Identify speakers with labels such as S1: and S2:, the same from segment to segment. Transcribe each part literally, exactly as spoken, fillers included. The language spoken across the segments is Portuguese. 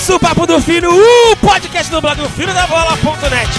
S1: Começa o Papo do Fino, o podcast do blog do fino da bola ponto net.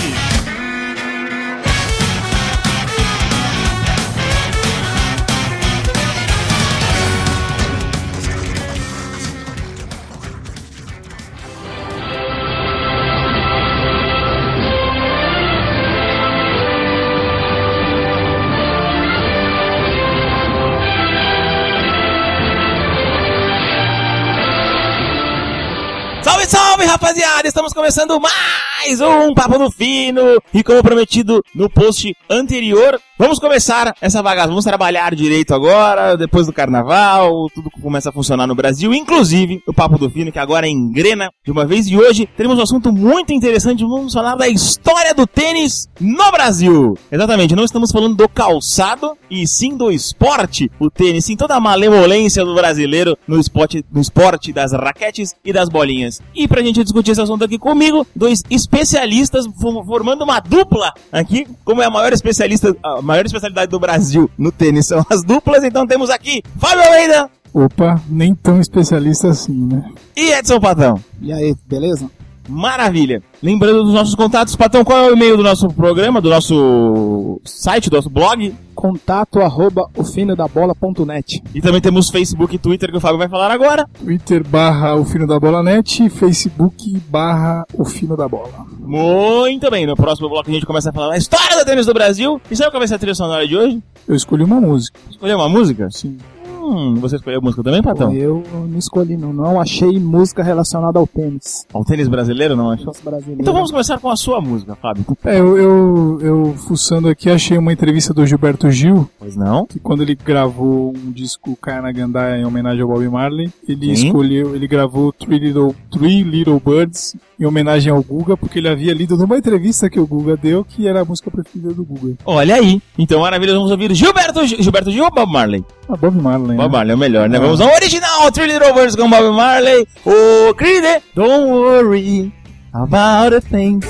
S1: Salve, salve, rapaziada! Estamos começando mais um Papo do Fino. E como prometido no post anterior, vamos começar essa bagaça. Vamos trabalhar direito agora, depois do carnaval, tudo começa a funcionar no Brasil, inclusive o Papo do Fino, que agora engrena de uma vez. E hoje teremos um assunto muito interessante. Vamos falar da história do tênis no Brasil. Exatamente, não estamos falando do calçado, e sim do esporte, o tênis. Sim, toda a malemolência do brasileiro no esporte, no esporte das raquetes e das bolinhas. E pra gente discutir esse assunto aqui comigo, dois especialistas formando uma dupla aqui, como é a maior especialista, a maior especialidade do Brasil no tênis são as duplas. Então temos aqui Fábio Almeida.
S2: Opa, nem tão especialista assim, né?
S1: E Edson Patão.
S3: E aí, beleza?
S1: Maravilha. Lembrando dos nossos contatos, Patão, qual é o e-mail do nosso programa, do nosso site, do nosso blog?
S3: Contato arroba o fino da bola ponto net.
S1: E também temos Facebook e Twitter, que o Fábio vai falar agora.
S2: Twitter barra o fino da bola net, Facebook barra o fino da bola.
S1: Muito bem, no próximo bloco a gente começa a falar da história do tênis do Brasil. E sabe qual vai ser a trilha sonora de hoje?
S2: Eu escolhi uma música.
S1: Escolheu uma música?
S2: Sim.
S1: Hum, você escolheu a música também, Patão?
S3: Eu não escolhi, não. Não achei música relacionada ao tênis.
S1: Ao tênis brasileiro, não achou?
S3: Brasileiro.
S1: Então vamos começar com a sua música, Fábio.
S2: É, eu, eu, eu fuçando aqui achei uma entrevista do Gilberto Gil.
S1: Pois não?
S2: Que quando ele gravou um disco Kayanagandá em homenagem ao Bob Marley, ele
S1: Sim.
S2: escolheu, ele gravou Three Little, Three Little Birds em homenagem ao Guga, porque ele havia lido numa entrevista que o Guga deu que era a música preferida do Guga.
S1: Olha aí. Então, maravilha, vamos ouvir Gilberto Gil, Gilberto Gil ou Bob Marley?
S2: Ah, Bob Marley,
S1: Bob
S2: né?
S1: Marley é o melhor, né?
S2: Ah.
S1: Vamos ao original, Three Little Birds com Bob Marley. O Creed, don't worry about a thing.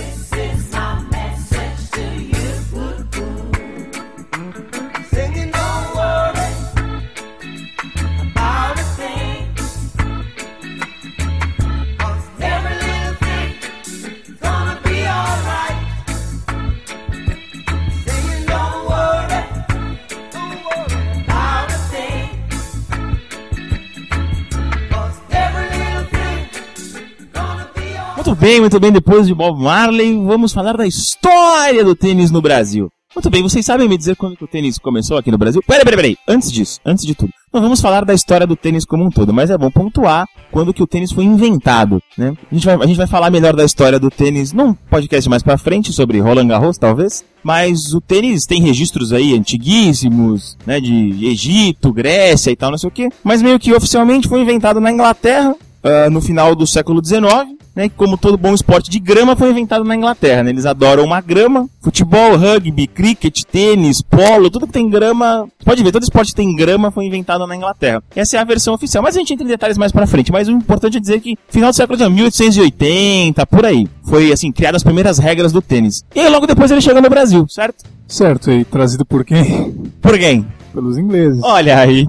S1: Muito bem, muito bem, depois de Bob Marley, vamos falar da história do tênis no Brasil. Muito bem, vocês sabem me dizer quando que o tênis começou aqui no Brasil? Peraí, peraí, peraí, antes disso, antes de tudo, nós vamos falar da história do tênis como um todo, mas é bom pontuar quando que o tênis foi inventado, né? A gente vai, a gente vai falar melhor da história do tênis num podcast mais pra frente, sobre Roland Garros, talvez, mas o tênis tem registros aí antiguíssimos, né, de Egito, Grécia e tal, não sei o quê, mas meio que oficialmente foi inventado na Inglaterra, uh, no final do século dezenove, né, que como todo bom esporte de grama foi inventado na Inglaterra, né? Eles adoram uma grama, futebol, rugby, cricket, tênis, polo, tudo que tem grama, pode ver, todo esporte que tem grama foi inventado na Inglaterra. Essa é a versão oficial, mas a gente entra em detalhes mais pra frente, mas o importante é dizer que final do século dezenove, mil oitocentos e oitenta, por aí, foi assim, criadas as primeiras regras do tênis. E aí logo depois ele chega no Brasil, certo?
S2: Certo, e trazido por quem?
S1: Por quem?
S2: Pelos ingleses.
S1: Olha aí.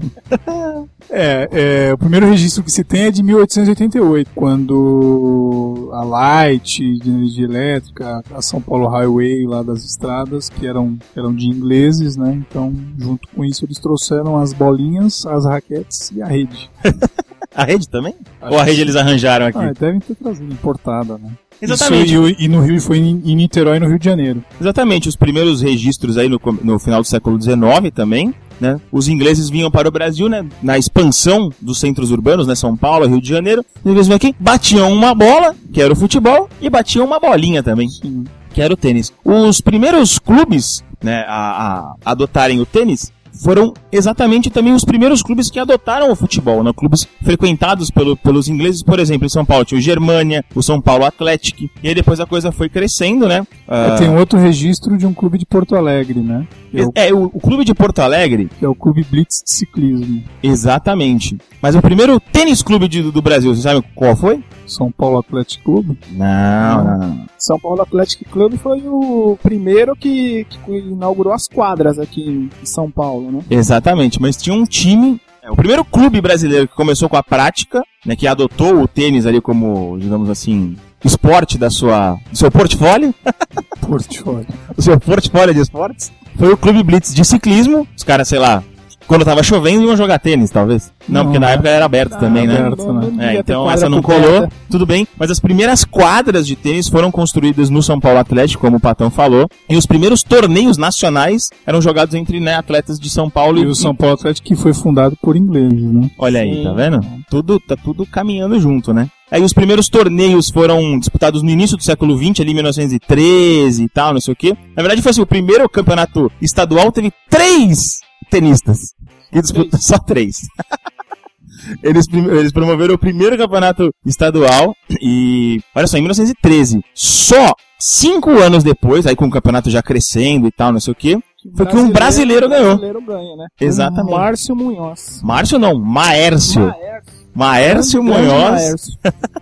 S2: É, é, o primeiro registro que se tem é de mil oitocentos e oitenta e oito, quando a Light de energia elétrica, a São Paulo Highway lá das estradas, que eram, eram de ingleses, né? Então, junto com isso, eles trouxeram as bolinhas, as raquetes e a rede.
S1: A rede também?
S2: Acho
S1: Ou a rede eles arranjaram aqui?
S2: Ah, devem ter trazido, importada, né?
S1: Exatamente.
S2: Isso, e, e no Rio, foi em, em Niterói, no Rio de Janeiro.
S1: Exatamente, os primeiros registros aí no, no final do século dezenove também, né? Os ingleses vinham para o Brasil, né? Na expansão dos centros urbanos, né? São Paulo, Rio de Janeiro. Os ingleses vinham aqui, batiam uma bola, que era o futebol, e batiam uma bolinha também,
S2: Sim.
S1: que era o tênis. Os primeiros clubes, né, a, a adotarem o tênis foram exatamente também os primeiros clubes que adotaram o futebol, né? Clubes frequentados pelo, pelos ingleses, por exemplo, em São Paulo tinha o Germânia, o São Paulo Athletic, e aí depois a coisa foi crescendo, né?
S2: É,
S1: Uh...
S2: tem outro registro de um clube de Porto Alegre, né?
S1: É, o... é o, o clube de Porto Alegre,
S2: que é o Clube Blitz de Ciclismo.
S1: Exatamente. Mas o primeiro tênis clube de, do Brasil, você sabe qual foi?
S2: São Paulo Athletic Clube?
S1: Não, não, não.
S3: São Paulo Athletic Clube foi o primeiro que, que inaugurou as quadras aqui em São Paulo, né?
S1: Exatamente, mas tinha um time, O primeiro clube brasileiro que começou com a prática, né, que adotou o tênis ali como, digamos assim, esporte da sua, do seu portfólio.
S2: Portfólio.
S1: O seu portfólio de esportes. Foi o Clube Blitz de ciclismo. Os caras, sei lá, quando tava chovendo iam jogar tênis, talvez. Não, não porque na época era aberto
S3: não,
S1: também, né?
S3: Aberto, não, não
S1: é, então essa não
S3: coberta.
S1: colou, tudo bem. Mas as primeiras quadras de tênis foram construídas no São Paulo Atlético, como o Patão falou. E os primeiros torneios nacionais eram jogados entre, né, atletas de São Paulo e...
S2: E o São Paulo Atlético que foi fundado por ingleses, né?
S1: Olha aí,
S3: Sim.
S1: tá vendo? Tudo, tá tudo caminhando junto, né? Aí os primeiros torneios foram disputados no início do século vinte, ali em mil novecentos e treze e tal, não sei o quê. Na verdade foi assim, o primeiro campeonato estadual teve três tenistas. E disputou só três. Eles, eles promoveram o primeiro campeonato estadual e, olha só, em mil novecentos e treze, só cinco anos depois, aí com o campeonato já crescendo e tal, não sei o quê, foi que um brasileiro ganhou.
S3: brasileiro ganha, né?
S1: Exatamente.
S3: O Márcio Munhoz.
S1: Márcio não, Maércio.
S3: Maércio.
S1: Maércio
S3: Grande
S1: Munhoz,
S3: Maércio.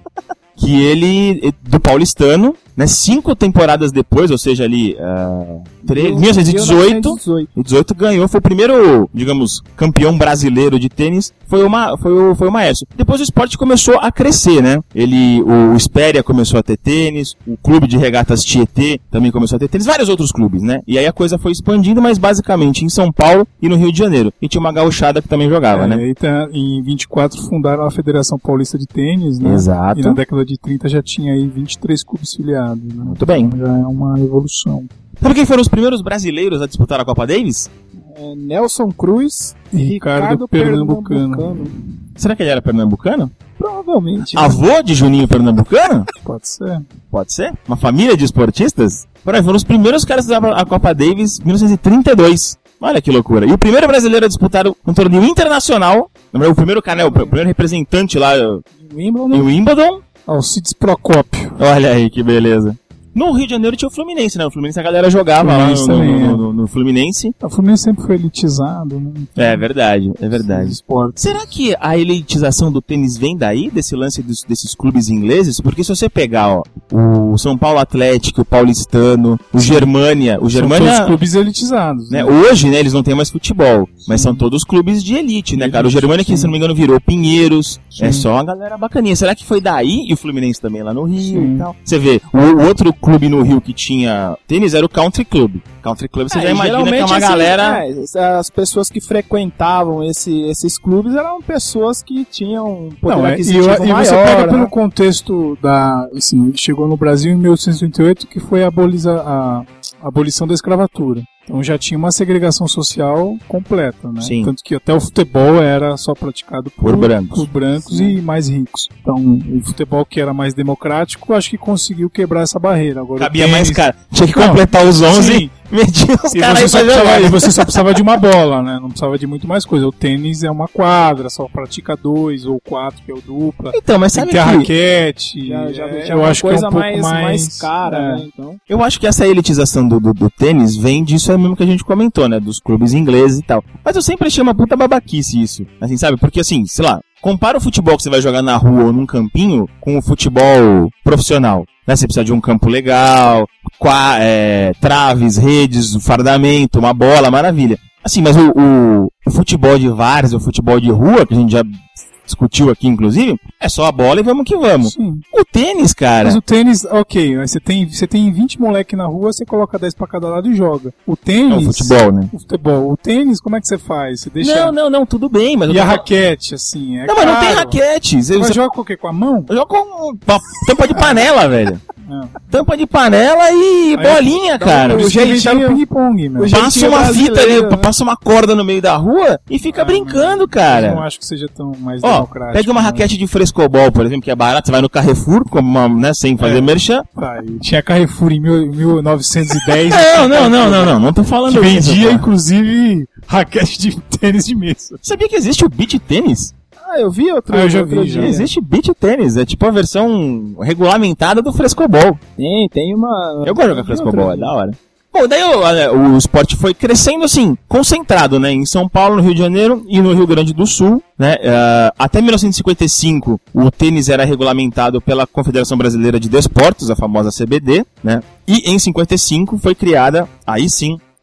S1: que ele, do paulistano, né, cinco temporadas depois, ou seja, ali, uh, mil novecentos e dezoito, e dezoito ganhou, foi o primeiro, digamos, campeão brasileiro de tênis, foi o, foi o, foi o Maércio. Depois o esporte começou a crescer, né, ele, o Espéria começou a ter tênis, o clube de regatas Tietê também começou a ter tênis, vários outros clubes, né, e aí a coisa foi expandindo, mas basicamente em São Paulo e no Rio de Janeiro, e tinha uma gauchada que também jogava,
S2: é,
S1: né.
S2: E tá, em vinte e quatro fundaram a Federação Paulista de Tênis, né,
S1: Exato.
S2: E na década de trinta já tinha aí vinte e três clubes filiados. Né?
S1: Muito bem.
S2: Então já é uma evolução.
S1: Sabe quem foram os primeiros brasileiros a disputar a Copa Davis?
S3: É, Nelson Cruz
S2: e Ricardo, Ricardo Pernambucano.
S3: Pernambucano.
S1: Será que ele era pernambucano?
S3: Provavelmente. Né?
S1: Avô de Juninho Pernambucano?
S2: Pode ser.
S1: Pode ser? Uma família de esportistas? Porra, foram os primeiros caras a disputar a Copa Davis em mil novecentos e trinta e dois. Olha que loucura. E o primeiro brasileiro a disputar um torneio internacional, o primeiro canal, o primeiro representante lá
S3: Wimbledon.
S1: em Wimbledon,
S2: Alcides Procópio.
S1: Olha aí, que beleza. No Rio de Janeiro tinha o Fluminense, né? O Fluminense a galera jogava lá no, no, no, no, no Fluminense.
S2: O Fluminense sempre foi elitizado, né? Então,
S1: é verdade, é verdade.
S2: Esportes.
S1: Será que a elitização do tênis vem daí, desse lance dos, desses clubes ingleses? Porque se você pegar, ó, o São Paulo Atlético, o Paulistano, o Germânia... O Germânia,
S2: são todos clubes elitizados.
S1: Né?
S2: Né?
S1: Hoje, né, eles não têm mais futebol, mas são todos clubes de elite, né, cara? O Germânia, que se não me engano, virou Pinheiros, sim. É só a galera bacaninha. Será que foi daí? E o Fluminense também lá no Rio sim. E tal. Você vê, o, o outro clube no Rio que tinha tênis era o Country Club. Country Club, você é, já imagina que é uma
S3: assim,
S1: galera...
S3: É, as pessoas que frequentavam esse, esses clubes eram pessoas que tinham poder
S2: não,
S3: aquisitivo
S2: é, e,
S3: maior.
S2: E você pega
S3: né?
S2: pelo contexto da... Assim, chegou no Brasil em mil oitocentos e oitenta e oito, que foi a, aboliza, a, a abolição da escravatura. Então já tinha uma segregação social completa, né?
S1: Sim.
S2: Tanto que até o futebol era só praticado por,
S1: por brancos,
S2: por brancos
S1: sim.
S2: E mais ricos. Então o futebol que era mais democrático, acho que conseguiu quebrar essa barreira. Agora,
S1: cabia
S2: tênis...
S1: mais cara. Tinha que completar não, os onze, sim. Media os caras aí pra jogar.
S2: E você só precisava de uma bola, né? Não precisava de muito mais coisa. O tênis é uma quadra, só pratica dois ou quatro, que é o dupla.
S1: Então, mas sabe
S2: tem que...
S1: que...
S2: a raquete.
S3: Já, já,
S2: é,
S3: já
S2: eu
S3: uma
S2: acho
S3: coisa
S2: que é um
S3: mais,
S2: pouco mais,
S3: mais cara,
S2: é.
S3: né? Então...
S1: Eu acho que essa elitização do, do, do tênis vem disso aí mesmo que a gente comentou, né? Dos clubes ingleses e tal. Mas eu sempre achei uma puta babaquice isso. Assim, sabe? Porque assim, sei lá, compara o futebol que você vai jogar na rua ou num campinho com o futebol profissional. Né? Você precisa de um campo legal, qua, é, traves, redes, fardamento, uma bola, maravilha. Assim, mas o, o, o futebol de várzea, o futebol de rua, que a gente já discutiu aqui, inclusive, é só a bola e vamos que vamos.
S2: Sim.
S1: O tênis, cara...
S2: Mas o tênis, ok, você tem, você tem vinte moleque na rua, você coloca dez pra cada lado e joga. O tênis...
S1: É o futebol, né?
S2: O futebol. O tênis, como é que você faz? Você deixa...
S1: Não, não, não, tudo bem, mas...
S2: E
S1: tô...
S2: a raquete, assim, é
S1: Não,
S2: caro.
S1: mas não tem raquete. Você,
S2: você
S1: você...
S2: joga com o quê? Com a mão?
S1: Eu jogo com uma tampa de panela, velho.
S2: É.
S1: Tampa de panela e
S2: aí,
S1: bolinha, cara.
S2: O jeitinho ping-pong, meu.
S1: Passa uma fita ali, né? Passa uma corda no meio da rua e fica
S2: ah,
S1: brincando, cara.
S2: Eu não acho que seja tão mais
S1: Ó,
S2: democrático.
S1: Pega uma
S2: né?
S1: raquete de frescobol, por exemplo, que é barata, você vai no Carrefour, como uma, né, sem fazer
S2: é.
S1: merchan.
S2: Tá, e tinha Carrefour em mil novecentos e dez.
S1: não, não, não, não, não, não tô falando
S2: que
S1: isso.
S2: vendia,
S1: cara.
S2: Inclusive, raquete de tênis de mesa.
S1: Sabia que existe o beach tênis?
S3: Ah, eu vi outro,
S2: ah, eu já
S3: outro
S2: vi,
S3: dia.
S2: já.
S1: Existe beach tênis, é tipo a versão regulamentada do frescobol.
S3: Tem, tem uma...
S1: Eu gosto de jogar frescobol, é da hora. Bom, daí o, o esporte foi crescendo assim, concentrado, né, em São Paulo, no Rio de Janeiro e no Rio Grande do Sul, né, uh, até mil novecentos e cinquenta e cinco o tênis era regulamentado pela Confederação Brasileira de Desportos, a famosa C B D, né, e em cinquenta e cinco foi criada, aí sim,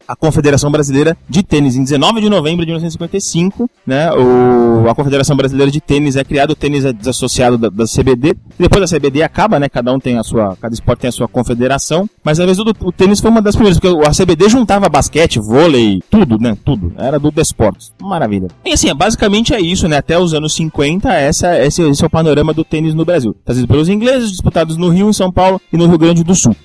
S1: a Confederação Brasileira de Tênis. Em dezenove de novembro de mil novecentos e cinquenta e cinco, né, o, a Confederação Brasileira de Tênis é criada, o tênis é desassociado da, da C B D, depois da C B D acaba, né, cada um tem a sua, cada esporte tem a sua confederação, mas às vezes o, o tênis foi uma das primeiras, porque a C B D juntava basquete, vôlei, tudo, né, tudo, era do desporto, maravilha. E assim, basicamente é isso, né, até os anos cinquenta, essa, esse, esse é o panorama do tênis no Brasil, trazido pelos ingleses, disputados no Rio, em São Paulo e no Rio Grande do Sul.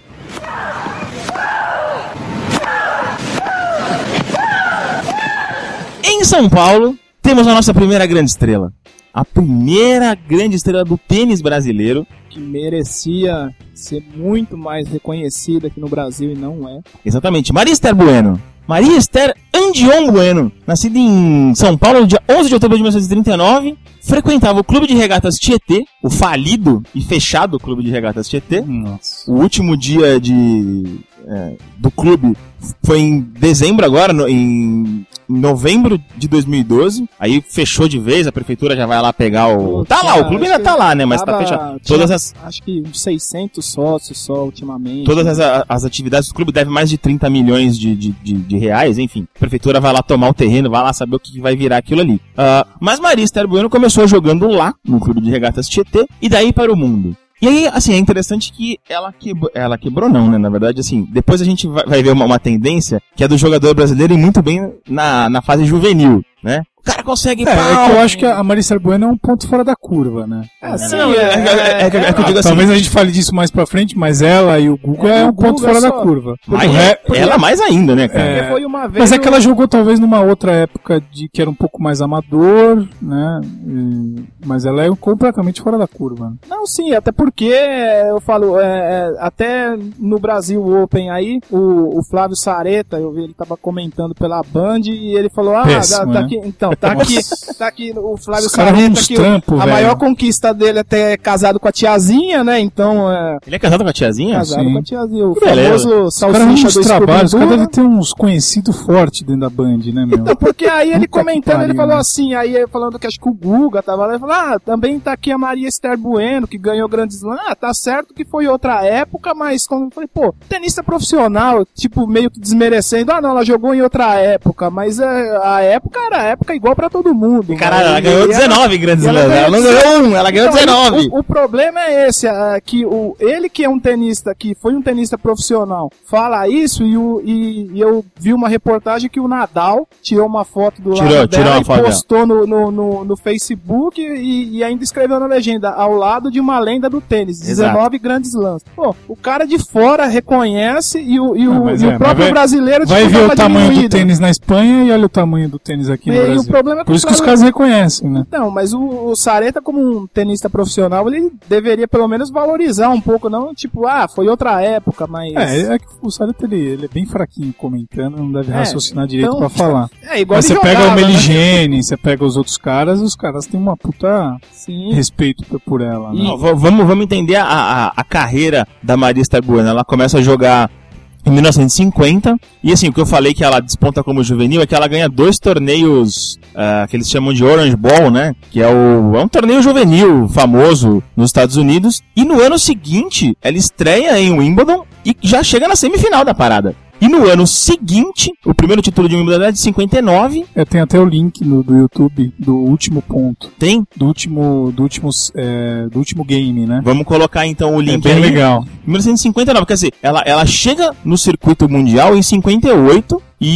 S1: Em São Paulo, temos a nossa primeira grande estrela. A primeira grande estrela do tênis brasileiro.
S3: Que merecia ser muito mais reconhecida aqui no Brasil e não é.
S1: Exatamente, Maria Esther Bueno. Maria Esther Andion Bueno, nascida em São Paulo no dia onze de outubro de mil novecentos e trinta e nove, frequentava o Clube de Regatas Tietê, o falido e fechado Clube de Regatas Tietê.
S2: Nossa.
S1: O último dia de, é, do clube foi em dezembro agora, no, em novembro de dois mil e doze, aí fechou de vez, a prefeitura já vai lá pegar o... Tá lá, o clube ainda tá lá, né, mas
S3: tava,
S1: tá fechado. Todas as...
S3: Acho que uns seiscentos sócios só ultimamente.
S1: Todas as, as atividades do clube devem mais de trinta milhões de, de, de, de reais, enfim. A prefeitura vai lá tomar o terreno, vai lá saber o que vai virar aquilo ali. Uh, mas Maria Esther Bueno começou jogando lá, no Clube de Regatas Tietê, e daí para o mundo. E aí, assim, é interessante que ela quebrou, ela quebrou não, né, na verdade, assim, depois a gente vai, vai ver uma, uma tendência que é do jogador brasileiro ir muito bem na, na fase juvenil, né? O cara consegue...
S2: É, é que eu acho que a Maria Esther Bueno é um ponto fora da curva, né?
S3: É, sim,
S1: não, é, é, é, é, que- é que eu digo assim...
S2: Talvez a gente fale disso mais pra frente, mas ela e o Guga é,
S3: É,
S2: um
S3: o
S2: ponto
S3: Guga
S2: fora
S3: é
S2: da
S3: só-
S2: curva.
S1: Mas
S2: O ré-
S1: ela mais ainda, né, cara?
S2: É,
S3: Porque foi uma vez...
S2: Mas é que ela
S3: o-
S2: jogou talvez numa outra época de que era um pouco mais amador, né? E- mas ela é completamente fora da curva.
S3: Não, sim, até porque eu falo, é, é, até no Brasil Open aí, o, o Flávio Sareta, eu vi, ele tava comentando pela Band e ele falou, ah,
S2: Péssimo,
S3: tá, tá
S2: né?
S3: aqui, então, tá aqui, tá aqui o Flávio
S2: Os caras
S3: Sareta,
S2: uns
S3: que
S2: trampos,
S3: a
S2: velho.
S3: maior conquista dele até é casado com a tiazinha, né, então, é,
S1: Ele é casado com a tiazinha?
S3: casado
S2: sim.
S3: com a tiazinha, o
S1: Beleza.
S3: famoso
S2: Os caras
S3: salsicha
S2: uns
S3: do
S2: trabalhos, os
S3: Scooby-Doo,
S2: caras
S3: né?
S2: devem ter uns conhecidos fortes dentro da Band, né, meu?
S3: Então, porque aí ele
S2: Puta que
S3: comentando, ele
S2: pariu,
S3: falou
S2: né?
S3: assim, aí ele falando que acho que o Guga tava lá, ele falou, ah, também tá aqui a Maria Esther Bueno, que ganhou Grand Slam, ah, tá certo que foi outra época, mas quando eu falei, pô, tenista profissional, tipo, meio que desmerecendo, ah não, ela jogou em outra época, mas é, a época era a época igual pra todo mundo.
S1: Caralho, ela
S3: E
S1: ganhou dezenove grandes
S3: ela
S1: slams. Ela não ganhou um, ela ganhou
S3: Então,
S1: dezenove.
S3: O, o problema é esse, é, que o, ele que é um tenista, que foi um tenista profissional, fala isso e, o, e, e eu vi uma reportagem que o Nadal tirou uma foto do
S1: Tirou,
S3: lado
S1: tirou
S3: dela
S1: uma
S3: e
S1: foto
S3: postou no, no, no, no Facebook e, e ainda escreveu na legenda, ao lado de uma lenda do tênis, dezenove grandes slams. Pô, o cara de fora reconhece e o, e o,
S2: Ah, mas
S3: e
S2: é,
S3: o
S2: mas
S3: próprio
S2: vai-
S3: brasileiro
S2: Vai
S3: tipo,
S2: ver
S3: dá
S2: o
S3: uma
S2: tamanho do
S3: diminuída.
S2: tênis na Espanha e olha o tamanho do tênis aqui no
S3: E, e
S2: Brasil.
S3: o problema é que
S2: Por
S3: o
S2: isso que os
S3: Flávio-
S2: caras reconhecem, né?
S3: Não, mas o, o Sareta, como um tenista profissional, ele deveria pelo menos valorizar um pouco, não tipo, ah, foi outra época, mas...
S2: É, é que o Sareta ele, ele é bem fraquinho comentando, não deve
S3: É,
S2: raciocinar direito
S3: então-
S2: pra falar.
S3: É igual
S2: Mas
S3: ele
S2: você pega
S3: jogava,
S2: o
S3: né?
S2: Meligene, você pega os outros caras, os caras têm uma puta
S3: Sim.
S2: respeito por- por ela, né?
S1: Não, v- vamos, vamos entender a, a, a carreira da Maria Esther Bueno. Ela começa a jogar em mil novecentos e cinquenta, e assim, o que eu falei que ela desponta como juvenil é que ela ganha dois torneios uh, que eles chamam de Orange Bowl, né? Que é, o, é um torneio juvenil famoso nos Estados Unidos, e no ano seguinte ela estreia em Wimbledon e já chega na semifinal da parada. E no ano seguinte, o primeiro título de Wimbledon é de cinquenta e nove,
S2: É, tem até o link no, do YouTube do último ponto,
S1: tem?
S2: do último, do último, é, do último game, né?
S1: Vamos colocar então o
S2: É
S1: link
S2: bem
S1: aí.
S2: legal.
S1: mil novecentos e cinquenta e nove, quer dizer, ela, ela chega no circuito mundial em cinquenta e oito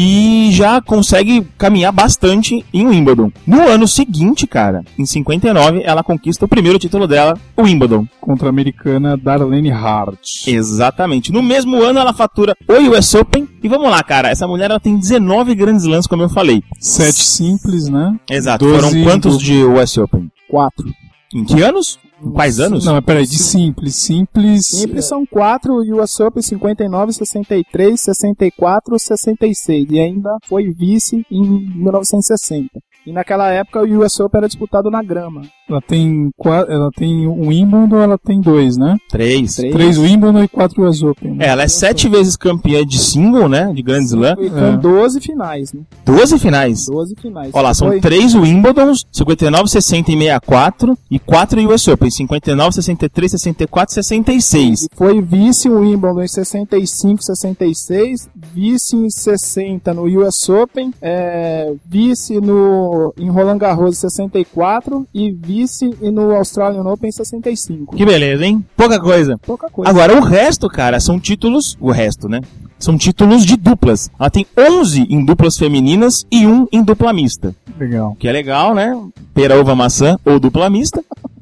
S1: e já consegue caminhar bastante em Wimbledon. No ano seguinte, cara, em cinquenta e nove, ela conquista o primeiro título dela, o Wimbledon.
S2: Contra a americana Darlene Hart.
S1: Exatamente. No mesmo ano, ela fatura o U S Open. E vamos lá, cara, essa mulher ela tem dezenove grandes slams, como eu falei.
S2: Sete simples, né?
S1: Exato.
S2: doze
S1: Foram quantos
S2: do-
S1: de U S Open?
S3: Quatro.
S1: Em que anos? Em quais anos?
S2: Não, mas peraí, de simples. Simples.
S3: Simples são quatro, o U S Open cinquenta e nove, sessenta e três, sessenta e quatro, sessenta e seis. E ainda foi vice em mil novecentos e sessenta. E naquela época o U S Open era disputado na grama.
S2: Ela tem, quatro, ela tem um Wimbledon, ela tem dois, né?
S1: Três.
S2: Três, Três Wimbledon e quatro U S Open. Né?
S1: É, ela é sete vezes campeã de single, né? De Grand Slam.
S3: E com é. doze finais, né?
S1: doze finais?
S3: doze finais.
S1: Olha lá, são
S3: Foi...
S1: três Wimbledons, cinquenta e nove, sessenta e sessenta e quatro, e quatro U S Open, cinquenta e nove, sessenta e três, sessenta e quatro, sessenta e seis.
S3: E foi vice Wimbledon em sessenta e cinco, sessenta e seis, vice em sessenta no U S Open, é, vice no, em Roland Garros em sessenta e quatro e vice no Australian Open em sessenta e cinco.
S1: Que beleza, hein? Pouca coisa.
S3: Pouca coisa.
S1: Agora, o resto, cara, são títulos... O resto, né? São títulos de duplas. Ela tem onze em duplas femininas e um em dupla mista.
S2: Legal.
S1: Que é legal, né? Pera, uva, maçã ou dupla mista.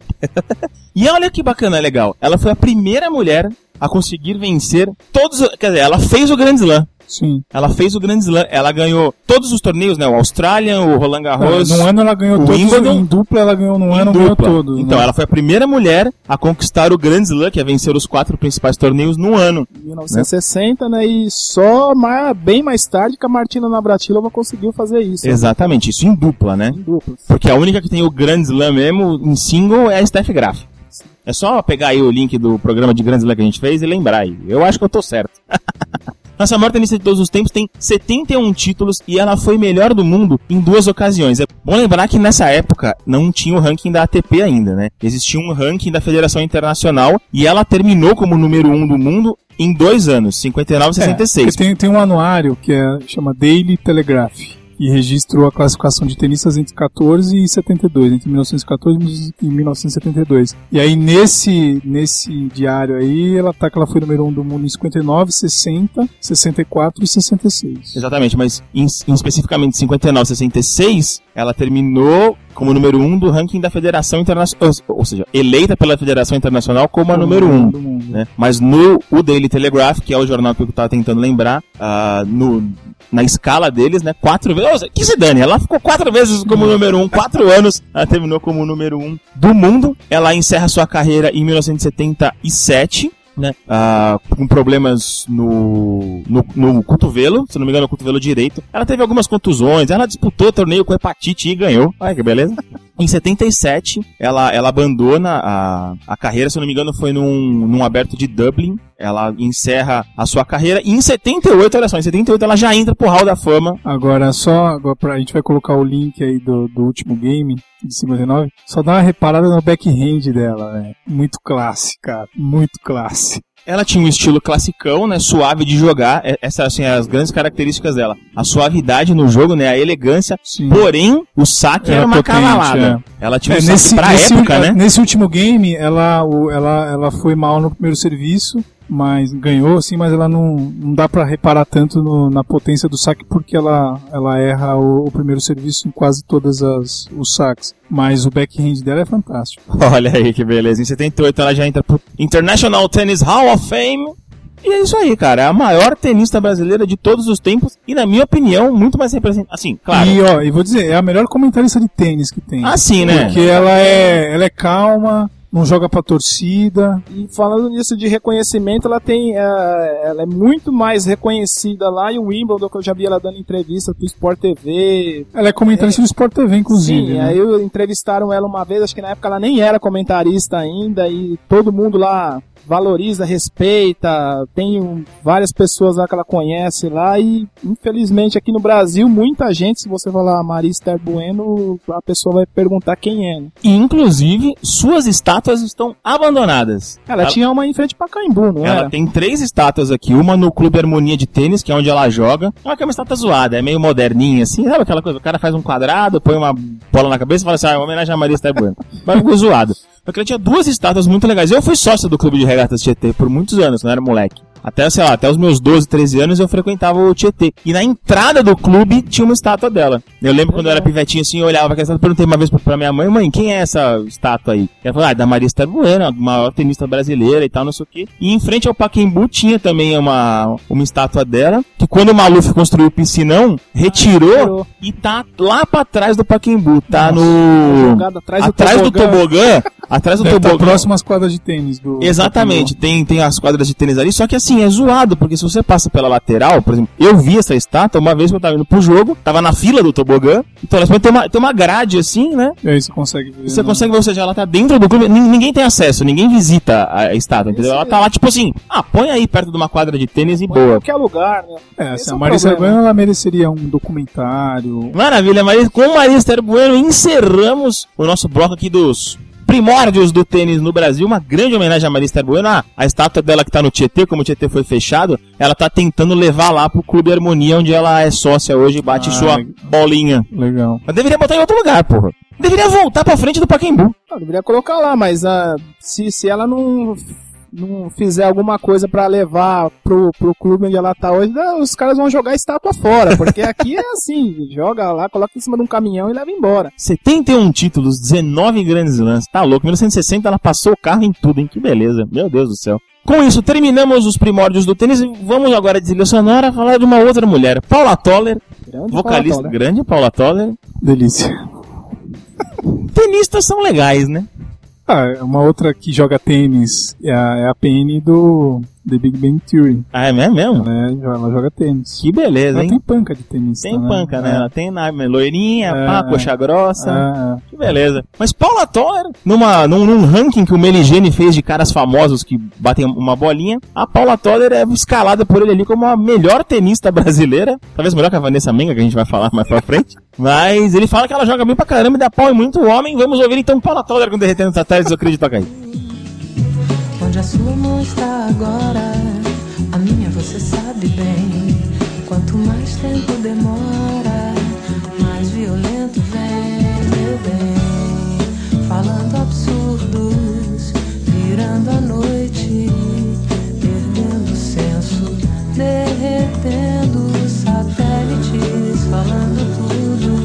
S1: E olha que bacana, legal. Ela foi a primeira mulher a conseguir vencer todos... Quer dizer, ela fez o Grand Slam.
S2: Sim.
S1: Ela fez o Grand Slam, ela ganhou todos os torneios, né? O Australian, o Roland Garros.
S2: É, num ano ela ganhou todos,
S1: Wimbledon,
S2: em dupla ela ganhou num ano, ganhou todos.
S1: Então,
S2: né?
S1: ela foi a primeira mulher a conquistar o Grand Slam, que é vencer os quatro principais torneios no ano.
S3: Em mil novecentos e sessenta, né? E só mais, bem mais tarde que a Martina Navratilova conseguiu fazer isso.
S1: Exatamente, né? Isso em dupla, né?
S3: Em dupla.
S1: Porque a única que tem o Grand Slam mesmo em single é a Steph Graf. É só pegar aí o link do programa de Grand Slam que a gente fez e lembrar aí. Eu acho que eu tô certo. Nossa maior tenista de todos os tempos tem setenta e um títulos e ela foi melhor do mundo em duas ocasiões. É bom lembrar que nessa época não tinha o ranking da A T P ainda, né? Existia um ranking da Federação Internacional e ela terminou como número um do mundo em dois anos, cinquenta e nove e sessenta e seis.
S2: É, tem, tem um anuário que é, chama Daily Telegraph, que registrou a classificação de tenistas entre quatorze e setenta e dois, entre mil novecentos e quatorze e mil novecentos e setenta e dois. E aí nesse, nesse diário aí, ela tá que ela foi número um do mundo em cinquenta e nove, sessenta, sessenta e quatro e sessenta e seis.
S1: Exatamente, mas em, em especificamente cinquenta e nove e sessenta e seis, ela terminou como número um do ranking da Federação Internacional, ou, ou seja, eleita pela Federação Internacional como a número um. Um, né? Mas no o Daily Telegraph, que é o jornal que eu estava tentando lembrar, uh, no, na escala deles, né, quatro vezes, que se dane, ela ficou quatro vezes como número um, quatro anos, ela terminou como número um do mundo. Ela encerra sua carreira em mil novecentos e setenta e sete, né, uh, com problemas no, no, no cotovelo, se não me engano, no cotovelo direito. Ela teve algumas contusões, ela disputou torneio com hepatite e ganhou. Olha que beleza. Em setenta e sete, ela, ela abandona a, a carreira, se não me engano, foi num, num aberto de Dublin. Ela encerra a sua carreira e em setenta e oito, olha só, em setenta e oito ela já entra pro Hall da Fama.
S2: Agora, só, agora pra, a gente vai colocar o link aí do, do último game de cinquenta e nove. Só dá uma reparada no backhand dela, né? Muito classe, cara. Muito classe.
S1: Ela tinha um estilo classicão, né, suave de jogar, essas assim, as grandes características dela. A suavidade no jogo, né, a elegância, Sim. porém, o saque era, era uma potente, cavalada. É. Ela tinha um
S2: é,
S1: saque
S2: nesse,
S1: pra
S2: nesse,
S1: época, né?
S2: Nesse último game, ela, o, ela, ela foi mal no primeiro serviço, mas ganhou, assim, mas ela não, não dá pra reparar tanto no, na potência do saque, porque ela, ela erra o, o primeiro serviço em quase todas as, os saques. Mas o backhand dela é fantástico.
S1: Olha aí que beleza. Em setenta e oito ela já entra pro International Tennis Hall of Fame. E é isso aí, cara. É a maior tenista brasileira de todos os tempos. E, na minha opinião, muito mais representativa. Assim, claro.
S2: E, ó, e vou dizer, é a melhor comentarista de tênis que tem.
S1: Ah, sim, né?
S2: Porque ela é, ela é calma, não joga pra torcida.
S3: E falando nisso de reconhecimento, ela tem, é, ela é muito mais reconhecida lá em Wimbledon, que eu já vi ela dando entrevista pro Sport T V.
S2: Ela é comentarista é, do Sport T V, inclusive.
S3: Sim,
S2: né?
S3: aí eu, entrevistaram ela uma vez, acho que na época ela nem era comentarista ainda, e todo mundo lá valoriza, respeita, tem um, várias pessoas lá que ela conhece lá, e infelizmente aqui no Brasil, muita gente, se você falar Maria Esther Bueno, a pessoa vai perguntar quem é. Né?
S1: E inclusive, suas estátuas estão abandonadas.
S3: Ela, ela tinha uma em frente pra Caimbu, não
S1: Ela
S3: era?
S1: tem três estátuas aqui, uma no Clube Harmonia de Tênis, que é onde ela joga. Ela é uma estátua zoada, é meio moderninha, assim, sabe aquela coisa, o cara faz um quadrado, põe uma bola na cabeça e fala assim, ah, é uma homenagem a Maria Esther Bueno. Mas ficou zoado. Porque ela tinha duas estátuas muito legais. Eu fui sócio do Clube de Regatas Tietê por muitos anos, não era moleque. Até, sei lá, até os meus doze, treze anos eu frequentava o Tietê. E na entrada do clube tinha uma estátua dela. Eu lembro quando eu era pivetinho assim, eu olhava pra aquela estátua, perguntei uma vez pra minha mãe, mãe, quem é essa estátua aí? Ela falou, ah, é da Maria Esther Bueno, a maior tenista brasileira e tal, não sei o quê. E em frente ao Pacaembu tinha também uma, uma estátua dela, que quando o Maluf construiu o piscinão, retirou, ah, retirou. E tá lá pra trás do Pacaembu, tá Nossa, no...
S3: Jogado atrás,
S1: atrás
S3: do
S1: tobogã. Do tobogã atrás do
S2: Deve
S1: tobogã.
S2: Tá próximo às quadras de tênis do...
S1: Exatamente, tem, tem as quadras de tênis ali, só que assim, assim, é zoado, porque se você passa pela lateral, por exemplo, eu vi essa estátua uma vez que eu tava indo pro jogo, tava na fila do tobogã, então ela tem uma, tem uma grade assim, né?
S2: E aí você consegue ver.
S1: Você
S2: né?
S1: consegue ver, ou seja, ela tá dentro do clube, ninguém tem acesso, ninguém visita a estátua, entendeu? Ela tá lá, tipo assim, ah, põe aí perto de uma quadra de tênis e
S3: Põe em
S1: boa.
S3: qualquer lugar, né?
S2: É, assim,
S3: Esse
S2: a
S3: é o
S2: Maria
S3: problema.
S2: Bueno, ela mereceria um documentário.
S1: Maravilha, Maria, com Maria Esther Bueno encerramos o nosso bloco aqui dos primórdios do tênis no Brasil, uma grande homenagem a Maria Esther Bueno. Ah, a estátua dela que tá no Tietê, como o Tietê foi fechado, ela tá tentando levar lá pro Clube Harmonia, onde ela é sócia hoje e bate
S2: Ah,
S1: sua
S2: legal.
S1: bolinha.
S2: Legal.
S1: Mas deveria botar em outro lugar, porra. Deveria voltar pra frente do Pacaembu.
S3: Não, deveria colocar lá, mas ah, se, se ela não, não fizer alguma coisa pra levar pro, pro clube onde ela tá hoje, ah, os caras vão jogar a estátua fora, porque aqui é assim, joga lá, coloca em cima de um caminhão e leva embora.
S1: setenta e um títulos, dezenove grandes lãs. Tá louco, em mil novecentos e sessenta ela passou o carro em tudo, hein? Que beleza, meu Deus do céu. Com isso, terminamos os primórdios do tênis e vamos agora de trilha sonora falar de uma outra mulher, Paula Toller,
S3: Grande
S1: vocalista,
S3: Paula Toller.
S1: grande Paula Toller.
S2: Delícia.
S1: Tenistas são legais, né?
S2: Ah, uma outra que joga tênis é a, é a Penny do The Big Bang Theory.
S1: Ah, é mesmo?
S2: Ela, é, ela joga tênis.
S1: Que beleza,
S2: Ela
S1: hein?
S2: tem panca de tênis.
S1: Tem panca, né? Ela tem na loirinha,
S2: É,
S1: pá, coxa grossa.
S2: Ah,
S1: Que beleza. Mas Paula Toller, numa, num, num ranking que o Meligeni fez de caras famosos que batem uma bolinha, a Paula Toller é escalada por ele ali como a melhor tenista brasileira. Talvez melhor que a Vanessa Menga, que a gente vai falar mais pra frente. Mas ele fala que ela joga bem pra caramba e dá pau em muito homem. Vamos ouvir então Paula Toller com Derretendo Satélites, eu acredito a cair.
S4: Onde a sua mão está agora, a minha você sabe bem. Quanto mais tempo demora, mais violento vem, meu bem. Falando absurdos, virando a noite, perdendo o senso, derretendo satélites, falando tudo,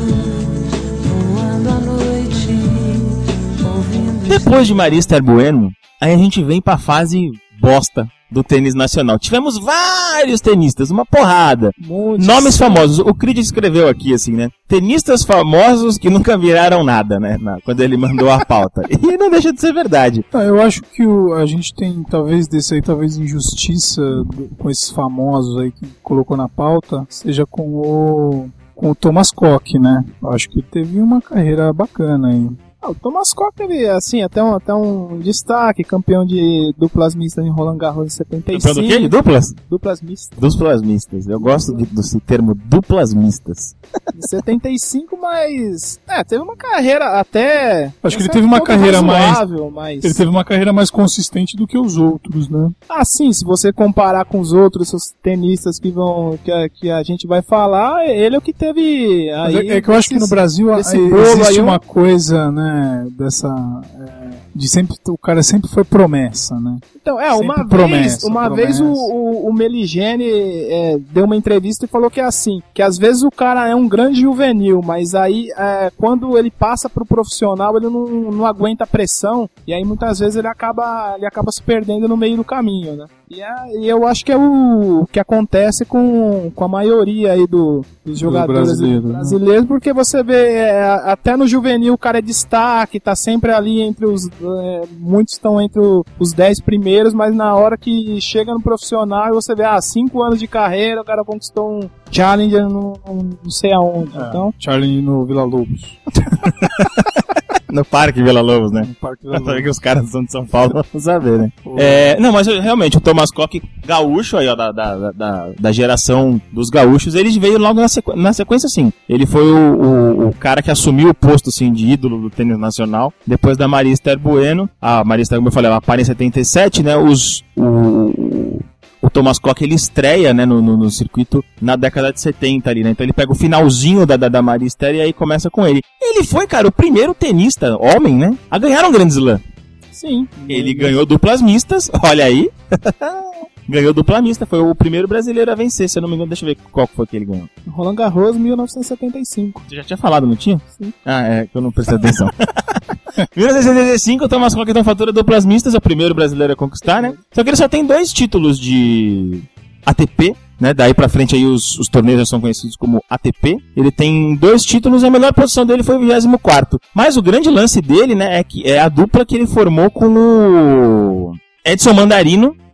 S4: voando a noite, ouvindo.
S1: Depois de Maria Esther Bueno, aí a gente vem pra fase bosta do tênis nacional. Tivemos vários tenistas, uma porrada.
S3: Muitos.
S1: Nomes famosos. O Creed escreveu aqui, assim, né? Tenistas famosos que nunca viraram nada, né? Na- quando ele mandou a pauta. E não deixa de ser verdade.
S2: ah, eu acho que o, a gente tem, talvez, desse aí, talvez, injustiça do- com esses famosos aí que colocou na pauta, seja com o, com o Thomas Koch, né? Eu acho que ele teve uma carreira bacana aí.
S3: Ah, o Thomas Koch teve, assim, até um, até um destaque, campeão de duplas mistas em Roland Garros em setenta e cinco.
S1: Campeão do quê? De duplas?
S3: Duplas mistas
S1: Duplas mistas. Eu gosto de- do termo duplas mistas.
S3: em setenta e cinco, mas... É, teve uma carreira até...
S2: Acho que ele
S3: essa
S2: teve uma
S3: época
S2: carreira mais-
S3: razoável, mas...
S2: Ele teve uma carreira mais consistente do que os outros, né?
S3: Ah, sim, se você comparar com os outros os tenistas que vão que a, que a gente vai falar, ele é o que teve
S2: Mas
S3: aí...
S2: é, é que eu acho que no
S3: esses-
S2: Brasil a-
S3: esse bolo
S2: existe
S3: aí,
S2: uma
S3: um-
S2: coisa, né, dessa... é, de sempre, o cara sempre foi promessa, né?
S3: Então, é,
S2: Sempre
S3: uma
S2: promessa,
S3: vez, uma
S2: promessa.
S3: vez o, o, o Meligeni é, deu uma entrevista e falou que é assim, que às vezes o cara é um grande juvenil, mas aí é, quando ele passa pro profissional ele não, não aguenta a pressão e aí muitas vezes ele acaba, ele acaba se perdendo no meio do caminho, né? E, é, e eu acho que é o que acontece com, com a maioria aí do, dos jogadores
S2: brasileiro, né?
S3: brasileiros, porque você vê, é, até no juvenil o cara é destaque, tá sempre ali entre os, é, muitos estão entre o- os dez primeiros, mas na hora que chega no profissional você vê, ah, cinco anos de carreira, o cara conquistou um Challenger no, no- não sei aonde,
S2: É,
S3: então...
S2: Charlie no Vila Lobos.
S1: No Parque Vila Lobos, né?
S2: No Parque Vila
S1: Pra saber
S2: Lobos.
S1: que os caras são de São Paulo, vamos saber, né? É, não, mas realmente, o Thomas Koch, gaúcho aí, ó, da, da, da, da geração dos gaúchos, ele veio logo na, sequ... na sequência, assim. Ele foi o, o, o cara que assumiu o posto, assim, de ídolo do tênis nacional, depois da Maria Esther Bueno. A Maria Esther, como eu falei, ela para em setenta e sete, né? Os... O, o Thomas Koch, ele estreia, né, no, no, no circuito na década de setenta ali, né? Então ele pega o finalzinho da, da, da Maria Esther e aí começa com ele. Ele foi, cara, o primeiro tenista, homem, né, a ganhar um Grand Slam.
S3: Sim.
S1: Ele ganhou duplas mistas, olha aí. Ganhou dupla mista, foi o primeiro brasileiro a vencer, se eu não me engano, deixa eu ver qual foi que ele ganhou.
S3: Roland Garros, mil novecentos e setenta e cinco.
S1: Você já tinha falado, não tinha?
S3: Sim.
S1: Ah, é, que eu não prestei atenção. mil novecentos e setenta e cinco, o Thomas Koch então fatura duplas mistas, é o primeiro brasileiro a conquistar, né? Só que ele só tem dois títulos de A T P, né? Daí pra frente aí os, os torneios já são conhecidos como A T P. Ele tem dois títulos e a melhor posição dele foi o vigésimo quarto. Mas o grande lance dele, né, é que é a dupla que ele formou com o Edson Mandarino,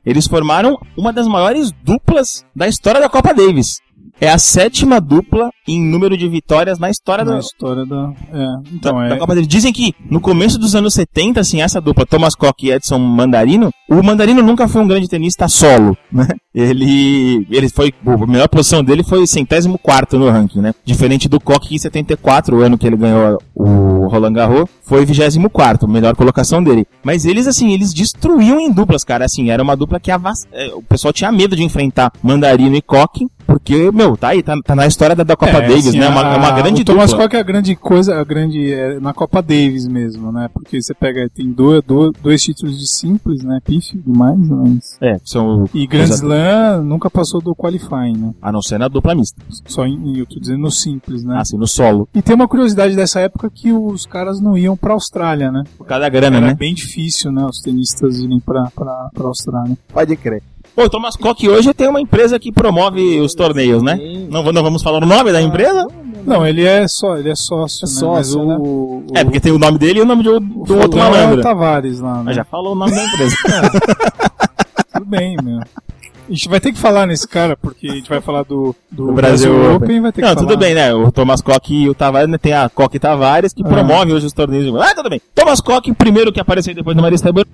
S1: Eles formaram uma das maiores duplas da história da Copa Davis. É a sétima dupla em número de vitórias na história
S2: Na
S1: da,
S2: história da... É, então,
S1: da,
S2: é...
S1: da Copa Davis. Dizem que no começo dos anos setenta, assim, essa dupla, Thomas Koch e Edson Mandarino, o Mandarino nunca foi um grande tenista solo, né? Ele, ele foi, a melhor posição dele foi centésimo quarto no ranking, né? Diferente do Koch, que em setenta e quatro, o ano que ele ganhou o Roland Garros, foi vigésimo quarto, melhor colocação dele. Mas eles, assim, eles destruíam em duplas, cara, assim, era uma dupla que avass... o pessoal tinha medo de enfrentar Mandarino e Koch, porque, meu, tá aí, tá, tá na história da, da Copa
S2: É,
S1: Davis,
S2: assim,
S1: né? É uma, é uma
S2: a-
S1: grande
S2: o Thomas
S1: dupla.
S2: Koch é a grande coisa, a grande é, na Copa Davis mesmo, né? Porque você pega, tem dois, dois, dois títulos de simples, né? Pífio demais, mas...
S1: É, são...
S2: E Grand
S1: Exato.
S2: Slam nunca passou do qualifying, né?
S1: A não ser na dupla mista.
S2: Só em, eu tô dizendo no simples, né?
S1: Assim, no solo.
S2: E tem uma curiosidade dessa época que os caras não iam pra Austrália, né?
S1: Por causa da grana,
S2: Era
S1: né?
S2: bem difícil, né? Os tenistas irem pra, pra, pra Austrália.
S3: Pode crer.
S1: Pô, o Thomas Koch hoje tem uma empresa que promove os torneios, né? Não, vou- não vamos falar o nome da empresa?
S2: Não, ele é só, ele é sócio,
S3: É
S2: né?
S3: sócio,
S2: Mas
S3: né?
S2: o, o,
S1: É, porque tem o nome dele e o nome de,
S2: o
S1: do outro
S2: Fulano é o
S1: malandro.
S2: Tavares lá, né?
S1: Mas já falou o nome da empresa.
S2: Tudo bem, meu. A gente vai ter que falar nesse cara, porque a gente vai falar do, do
S1: Do Brasil
S2: Brasil
S1: Open.
S2: Open, vai ter que
S1: Não,
S2: falar.
S1: tudo bem, né? O Thomas Koch e o Tavares, né? Tem a Koch Tavares que
S2: Ah.
S1: promove hoje os torneios. de- Ah, tudo bem. Thomas Koch, primeiro que apareceu depois do Maria Steinberg.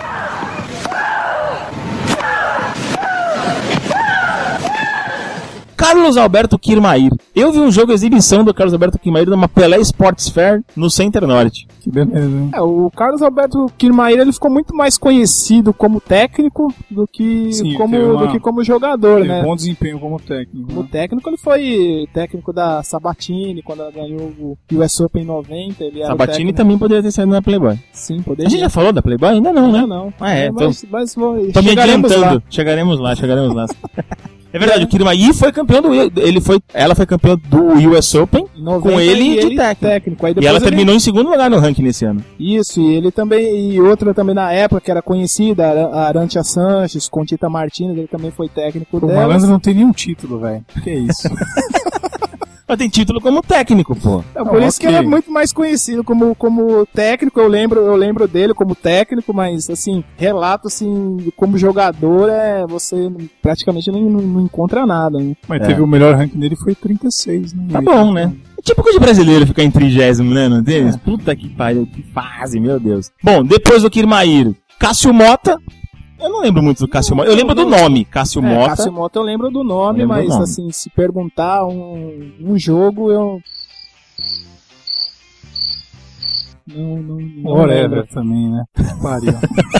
S1: Carlos Alberto Kirmair. Eu vi um jogo exibição do Carlos Alberto Kirmair numa Pelé Sports Fair no Center Norte.
S2: Que beleza, hein?
S3: É, o Carlos Alberto Kirmair, ele ficou muito mais conhecido como técnico do que,
S2: Sim,
S3: como,
S2: teve uma-
S3: do que como jogador,
S2: Teve
S3: né?
S2: bom desempenho como técnico.
S3: Como
S2: né?
S3: técnico, ele foi técnico da Sabatini, quando ela ganhou o U S Open em noventa. Ele era o
S1: Sabatini
S3: técnico...
S1: também poderia ter saído na Playboy.
S3: Sim,
S1: A
S3: poderia.
S1: gente já falou da Playboy? Ainda não, né?
S3: Não, não.
S1: Ah, é,
S3: mas, mas vou...
S1: Tô me
S3: chegaremos
S1: adiantando.
S3: lá.
S1: Chegaremos lá, chegaremos lá. É verdade, o Kirmair foi campeão do... Ele foi, ela foi campeã do U S Open
S3: Em noventa,
S1: com ele
S3: e
S1: de técnico.
S3: Aí
S1: e
S3: depois
S1: ela
S3: ele-
S1: terminou em segundo lugar no ranking nesse ano.
S3: Isso, e ele também, e outra também na época que era conhecida, a Arantia Sanches, Contita Martínez, ele também foi técnico
S2: O
S3: dela.
S2: Malandro não tem nenhum título, velho. Que isso?
S1: Ela tem título como técnico, pô.
S3: É por
S2: Ah,
S3: isso que
S2: ok.
S3: ele é muito mais conhecido como, como técnico, eu lembro, eu lembro dele como técnico, mas assim, relato assim, como jogador, é, você praticamente não, não, não encontra nada, né?
S2: Mas
S1: É.
S2: teve o melhor ranking dele foi trinta e seis, né?
S1: Tá bom, né? É típico de brasileiro ficar em trigésimo, né? Não tem? Puta que pariu, que fase, meu Deus. Bom, depois do Kirmair, Cássio Mota. Eu não lembro muito do Cássio Mota. Eu lembro do nome, Cássio
S3: É,
S1: Mota.
S3: Cássio Mota eu lembro do nome,
S1: Eu lembro do
S3: mas
S1: nome.
S3: assim, se perguntar um, um jogo, eu... Não, não, não
S2: Whatever
S3: lembro.
S2: também, né? Pariu.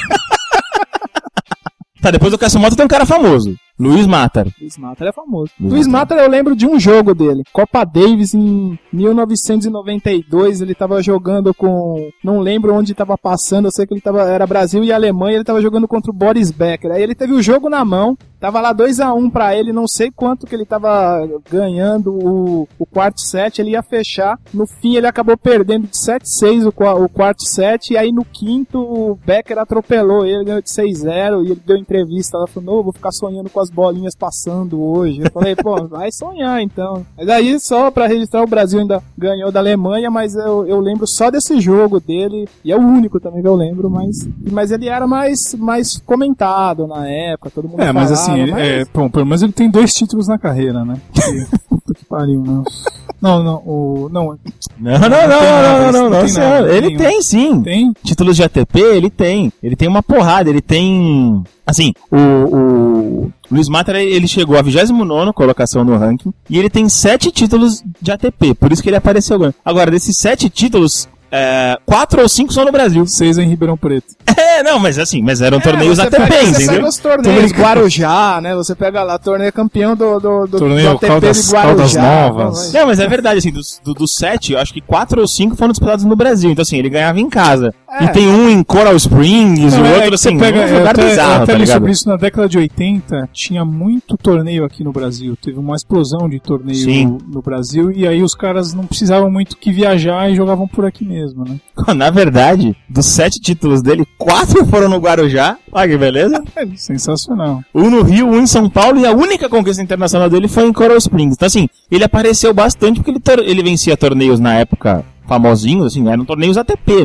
S1: Tá, depois do Cássio Mota tem um cara famoso. Luiz Matar.
S3: Luiz Matar é famoso.
S1: Luiz
S3: Luiz
S1: Matar.
S3: Matar eu lembro de um jogo dele. Copa Davis em mil novecentos e noventa e dois, ele tava jogando com... Não lembro onde tava passando, eu sei que ele tava... Era Brasil e Alemanha, ele tava jogando contra o Boris Becker. Aí ele teve o jogo na mão, tava lá dois a um pra ele, não sei quanto que ele tava ganhando o, o quarto set, ele ia fechar. No fim ele acabou perdendo de sete a seis o, qua- o quarto set, e aí no quinto o Becker atropelou ele, ganhou de seis a zero, e ele deu entrevista, ela falou, não, vou ficar sonhando com as bolinhas passando hoje. Eu falei, pô, vai sonhar então. Mas aí, só pra registrar, o Brasil ainda ganhou da Alemanha, mas eu, eu lembro só desse jogo dele, e é o único também que eu lembro, mas, mas ele era mais, mais comentado na época, todo mundo
S2: É, mas
S3: falava,
S2: assim, ele,
S3: mas-
S2: é, bom, pelo menos ele tem dois títulos na carreira, né? Que- Puta que pariu, né? Não, não, o. Não,
S1: Não, não, não, não,
S2: tem
S1: não,
S2: nada,
S1: não,
S2: não
S1: não,
S2: tem
S1: senhor.
S2: nada,
S1: Ele
S2: nenhum.
S1: tem sim.
S2: tem.
S1: Títulos de A T P, ele tem. Ele tem uma porrada, ele tem... Assim, o, o Luiz Matar, ele chegou à vigésima nona colocação no ranking, e ele tem sete títulos de A T P, por isso que ele apareceu agora. Agora, desses sete títulos, é, quatro ou cinco são no Brasil.
S2: Seis em Ribeirão Preto.
S1: É, não, mas assim, mas eram torneios
S3: você
S1: A T P,
S3: pega, você
S1: entendeu?
S3: pega os torneios Guarujá, né? Você pega lá, torneio campeão do, do, do,
S2: Torneio
S3: do A T P
S2: Caldas-
S3: de Guarujá.
S2: Caldas Novas.
S1: Não, mas é verdade, assim, dos, do, dos sete, eu acho que quatro ou cinco foram disputados no Brasil. Então, assim, ele ganhava em casa.
S3: É.
S1: E tem um em Coral Springs,
S2: Não,
S1: o
S2: é
S1: outro,
S2: que
S1: assim,
S2: você pega,
S1: um lugar
S2: eu até,
S1: bizarro,
S2: eu até
S1: tá
S2: li
S1: ligado?
S2: sobre isso na década de oitenta, tinha muito torneio aqui no Brasil. Teve uma explosão de torneio
S1: Sim.
S2: no Brasil, e aí os caras não precisavam muito que viajar e jogavam por aqui mesmo, né?
S1: Na verdade, dos sete títulos dele, quatro foram no Guarujá. Olha que beleza.
S2: É sensacional.
S1: Um no Rio, um em São Paulo, e a única conquista internacional dele foi em Coral Springs. Então, assim, ele apareceu bastante porque ele, tor- ele vencia torneios na época famosinhos, assim, eram torneios A T P, né?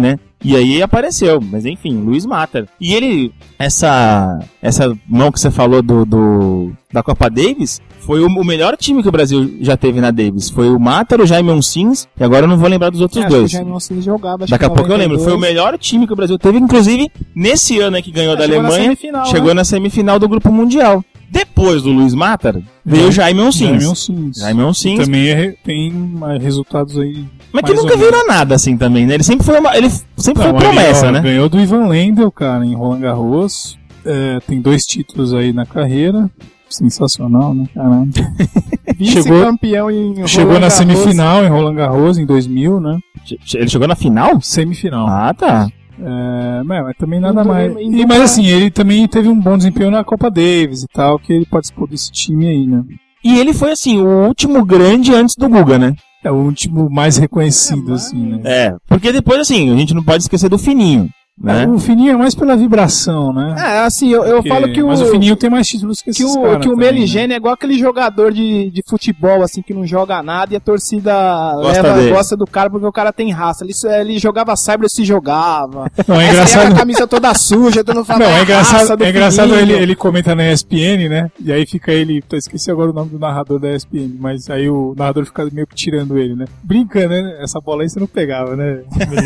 S1: E aí apareceu, mas enfim, Lewis Matter. E ele, essa essa mão que você falou do, do da Copa Davis, foi o, o melhor time que o Brasil já teve na Davis. Foi o Matter, o Jaime Sims, e agora eu não vou lembrar dos outros
S3: é,
S1: dois.
S3: O Jaime Sims jogava,
S1: Daqui a pouco eu lembro. Foi o melhor time que o Brasil teve, inclusive nesse ano aí que ganhou é, da
S3: chegou
S1: Alemanha,
S3: na
S1: chegou
S3: né?
S1: na semifinal do Grupo Mundial. Depois do Lewis Matter, veio o Jaime Sims.
S2: Jaime Sims.
S1: Jaime Sims.
S2: Também é, tem resultados aí.
S1: Mas que nunca virou nada assim também, né? Ele sempre foi uma, ele sempre não, foi promessa,
S2: ele, ó,
S1: né?
S2: Ganhou do Ivan Lendl, cara, em Roland Garros. É, tem dois títulos aí na carreira. Sensacional, né? Caramba.
S3: Vice-campeão em Roland
S2: Chegou na
S3: Garros.
S2: Semifinal em Roland Garros em dois mil, né?
S1: Ele chegou na final?
S2: Semifinal.
S1: Ah, tá.
S2: É, mas também nada
S3: Indo,
S2: mais.
S3: indo
S2: E, mas
S3: pra...
S2: assim, ele também teve um bom desempenho na Copa Davis e tal, que ele participou desse time aí, né?
S1: E ele foi, assim, o último grande antes do Guga, né?
S2: É o último mais reconhecido, é, assim, né?
S1: É, porque depois, assim, a gente não pode esquecer do Fininho. Né?
S2: O Fininho é mais pela vibração, né?
S3: É, assim, eu, eu
S2: Porque...
S3: falo que o...
S2: Mas o Fininho tem mais títulos que,
S3: que
S2: esses
S3: o
S2: caras
S3: Que o
S2: também,
S3: Meligeni né? É igual aquele jogador de, de futebol, assim, que não joga nada e a torcida
S1: gosta,
S3: leva, gosta do cara porque o cara tem raça. Ele, ele jogava cyber, se jogava.
S2: Não, é
S3: aí
S2: engraçado.
S3: a camisa toda suja, todo mundo fala,
S2: não, é
S3: a
S2: engraçado,
S3: raça do
S2: é engraçado ele,
S3: Fininho.
S2: ele comenta na E S P N, né? E aí fica ele, eu esqueci agora o nome do narrador da E S P N, mas aí o narrador fica meio que tirando ele, né? Brincando, né? Essa bola aí você não pegava, né?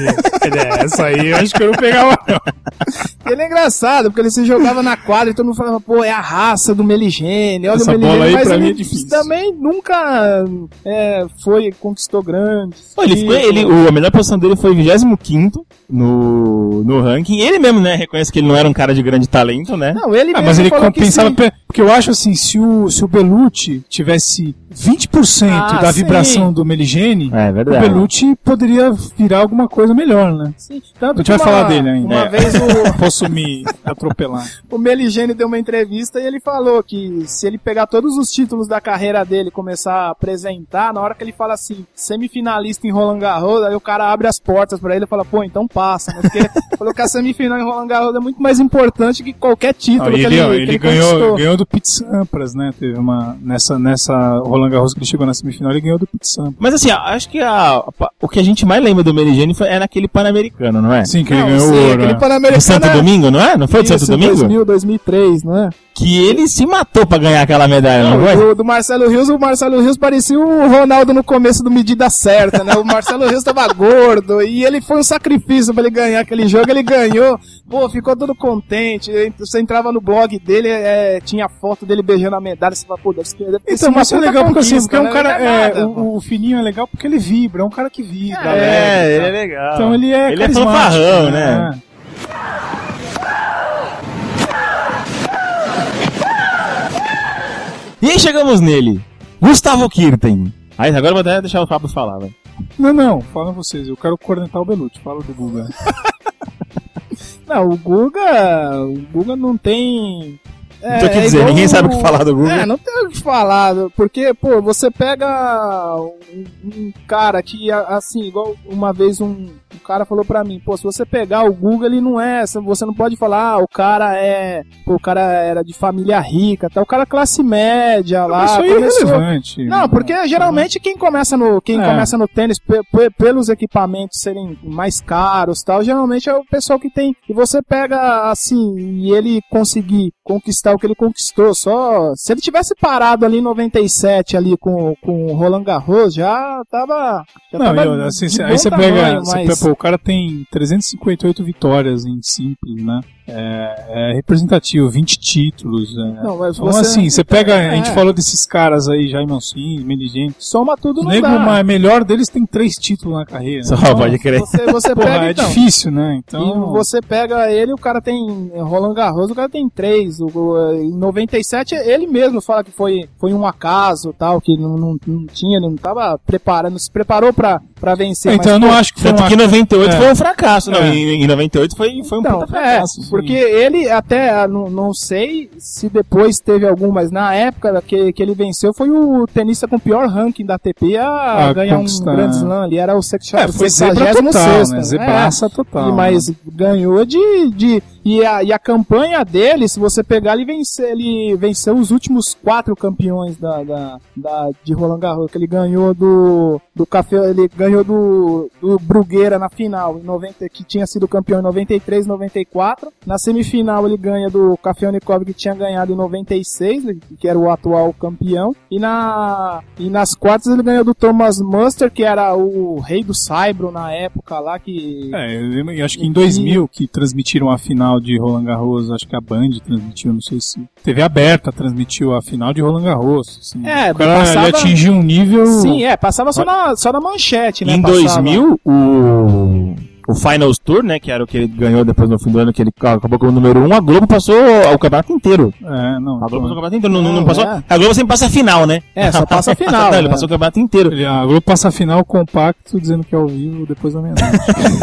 S2: É, essa aí eu acho que eu não pegava, não.
S3: Ele é engraçado, porque ele se jogava na quadra e todo mundo falava, pô, é a raça do Meligeni, olha
S2: Essa
S3: o Meligeni,
S2: bola aí
S3: mas
S2: pra
S3: ele
S2: mim é difícil.
S3: também nunca é, foi, conquistou grandes.
S1: Pô, ele ficou, ele, o, a melhor posição dele foi vigésimo quinto no, no ranking. Ele mesmo, né, reconhece que ele não era um cara de grande talento, né?
S3: Não, ele
S2: ah,
S3: mesmo
S2: mas ele
S3: falou
S2: compensava,
S3: que sim.
S2: Porque eu acho assim, se o, se o Belucci tivesse vinte por cento
S3: Ah,
S2: da
S3: sim.
S2: vibração do Meligeni,
S1: É
S2: o
S1: verdade.
S2: Belucci poderia virar alguma coisa melhor, né?
S3: Sim,
S2: A
S3: tanto
S2: gente
S3: que
S2: vai
S3: uma,
S2: falar dele ainda.
S3: Uma
S1: É.
S3: vez o,
S2: Posso me atropelar.
S3: o Meligeni deu uma entrevista e ele falou que se ele pegar todos os títulos da carreira dele e começar a apresentar, na hora que ele fala assim, semifinalista em Roland Garros, aí o cara abre as portas pra ele e fala, pô, então passa, né? Porque falou que a semifinal em Roland Garros é muito mais importante que qualquer título
S2: Ah,
S3: que
S2: ele,
S3: ele,
S2: ó,
S3: que
S2: ele
S3: ele
S2: ganhou,
S3: conquistou.
S2: ganhou do Pete Sampras, né? Teve uma nessa nessa Roland Garros que ele chegou na semifinal, ele ganhou do Pete Sampras.
S1: Mas assim, ó, acho que a, a- o que a gente mais lembra do Meligeni foi, é naquele Pan-Americano, não é?
S2: Sim, que ele
S3: Não,
S2: ganhou
S3: sim,
S2: o ouro.
S3: aquele
S2: é.
S1: Do
S3: Pan-Americano
S1: Santo
S3: é-
S1: Domingo, não é? Não foi do Santo
S3: Isso,
S1: Domingo?
S3: dois mil, dois mil e três, não é?
S1: Que ele se matou pra ganhar aquela medalha, não,
S3: Não,
S1: foi?
S3: do, do Marcelo Rios, o Marcelo Rios parecia o Ronaldo no começo do Medida Certa, né? O Marcelo Rios tava gordo e ele foi um sacrifício pra ele ganhar aquele jogo, ele ganhou, pô, ficou todo contente, você entrava no blog dele, é, tinha foto dele beijando a medalha, você fala, pô, deve ser deve ter sido
S2: Então,
S3: uma
S2: mas é
S3: puta
S2: legal porque assim,
S3: conquista,
S2: porque é um
S3: né?
S2: cara,
S3: Não é
S2: é,
S3: nada,
S2: o, o Fininho é legal porque ele vibra, é um cara que vibra.
S3: É,
S2: alegre,
S1: ele
S2: tá?
S1: é legal.
S2: Então ele é
S1: Ele é
S2: carismático,
S1: fanfarrão, né? E aí chegamos nele, Gustavo Kirten. Aí agora eu vou até deixar o Fábio falar, velho.
S2: Não, não, falam vocês, eu quero cornetar o Belucci, fala do Guga.
S3: Não, o Guga, o Guga não tem...
S1: Não tem o que
S3: é
S1: dizer,
S3: igual
S1: ninguém sabe o que falar do Guga.
S3: É, não tem o que falar, porque, pô, você pega um, um cara que, a- assim, igual uma vez um, um cara falou pra mim, pô, se você pegar o Guga, ele não é, você não pode falar, ah, o cara é, pô, o cara era de família rica, tá, o cara é classe média lá,
S2: Isso aí é
S3: começou...
S2: relevante.
S3: Não, porque geralmente quem começa no, quem
S2: É.
S3: começa no tênis pe- pe- pelos equipamentos serem mais caros, tal, geralmente é o pessoal que tem. E você pega assim e ele conseguir conquistar o que ele conquistou, só se ele tivesse parado ali em noventa e sete ali com com o Roland Garros, já tava já
S2: Não,
S3: tava
S2: eu, assim,
S3: de
S2: cê-
S3: bom
S2: aí você
S3: tamanho,
S2: pega, você
S3: mas-
S2: pega, pô, o cara tem trezentas e cinquenta e oito vitórias em simples, né? É, é representativo, vinte títulos. É.
S3: Não, mas
S2: Então,
S3: você-
S2: assim, você pega, a gente
S3: É.
S2: falou desses caras aí, Jaime Alcim, Meligeni.
S3: soma tudo
S2: O
S3: não
S2: nego,
S3: dá.
S2: o melhor deles tem três títulos na carreira.
S1: Só
S2: Então,
S1: pode crer.
S3: Você você
S2: porra,
S3: pega
S2: é
S3: então.
S2: difícil, né? Então,
S3: E você pega ele, o cara tem Roland Garros, o cara tem três. O, o- em noventa e sete, ele mesmo fala que foi, foi um acaso, tal, que não, não, não tinha, ele não tava preparando, não se preparou pra, pra vencer.
S2: então eu
S3: mas,
S2: não
S3: pô,
S2: acho que foi
S1: Tanto
S2: uma...
S1: que em noventa e oito
S2: É.
S1: foi um fracasso, não.
S2: É.
S1: Em, em noventa e oito foi, foi um
S3: Então,
S1: puta
S3: é,
S1: fracasso. sim.
S3: porque ele até, ah, não, não sei se depois teve algum, mas na época que, que ele venceu foi o tenista com o pior ranking da A T P a
S2: Ah,
S3: ganhar um
S2: conquistar.
S3: grande slam ali, era o
S2: É, foi zebra
S3: sexagésimo
S2: total,
S3: sexto,
S2: né?
S3: né?
S2: Zebraça total.
S3: E, mas ganhou de, de... E a, e a campanha dele, se você pegar, ele, vence, ele venceu os últimos quatro campeões da, da, da, de Roland Garros, que ele ganhou do, do Café, ele ganhou do, do Bruguera na final, em noventa, que tinha sido campeão em noventa e três, noventa e quatro. Na semifinal ele ganha do Kafelnikov, que tinha ganhado em noventa e seis, que era o atual campeão. E, na, e nas quartas ele ganhou do Thomas Muster, que era o rei do Saibro na época lá, que...
S2: É, eu, eu acho que em dois mil que transmitiram a final de Roland Garros, acho que a Band transmitiu, não sei se... T V aberta transmitiu a final de Roland Garros. Assim.
S3: É,
S2: o cara
S3: passava...
S2: ele atingiu um nível...
S3: Sim, é, passava só na, só na manchete, né?
S1: Em
S3: passava.
S1: dois mil, o... O Finals Tour, né, que era o que ele ganhou depois no fim do ano, que ele acabou como número um, a Globo passou o campeonato inteiro.
S2: É, não.
S1: A Globo
S2: então...
S1: passou o campeonato inteiro, não, não, não
S3: Não,
S1: passou.
S3: é.
S1: A Globo sempre passa a final, né?
S3: É, só passa a final.
S1: Não, ele
S3: né?
S1: passou o campeonato inteiro.
S2: Ele, a Globo passa a final compacto, dizendo que é ao vivo depois da meia-noite.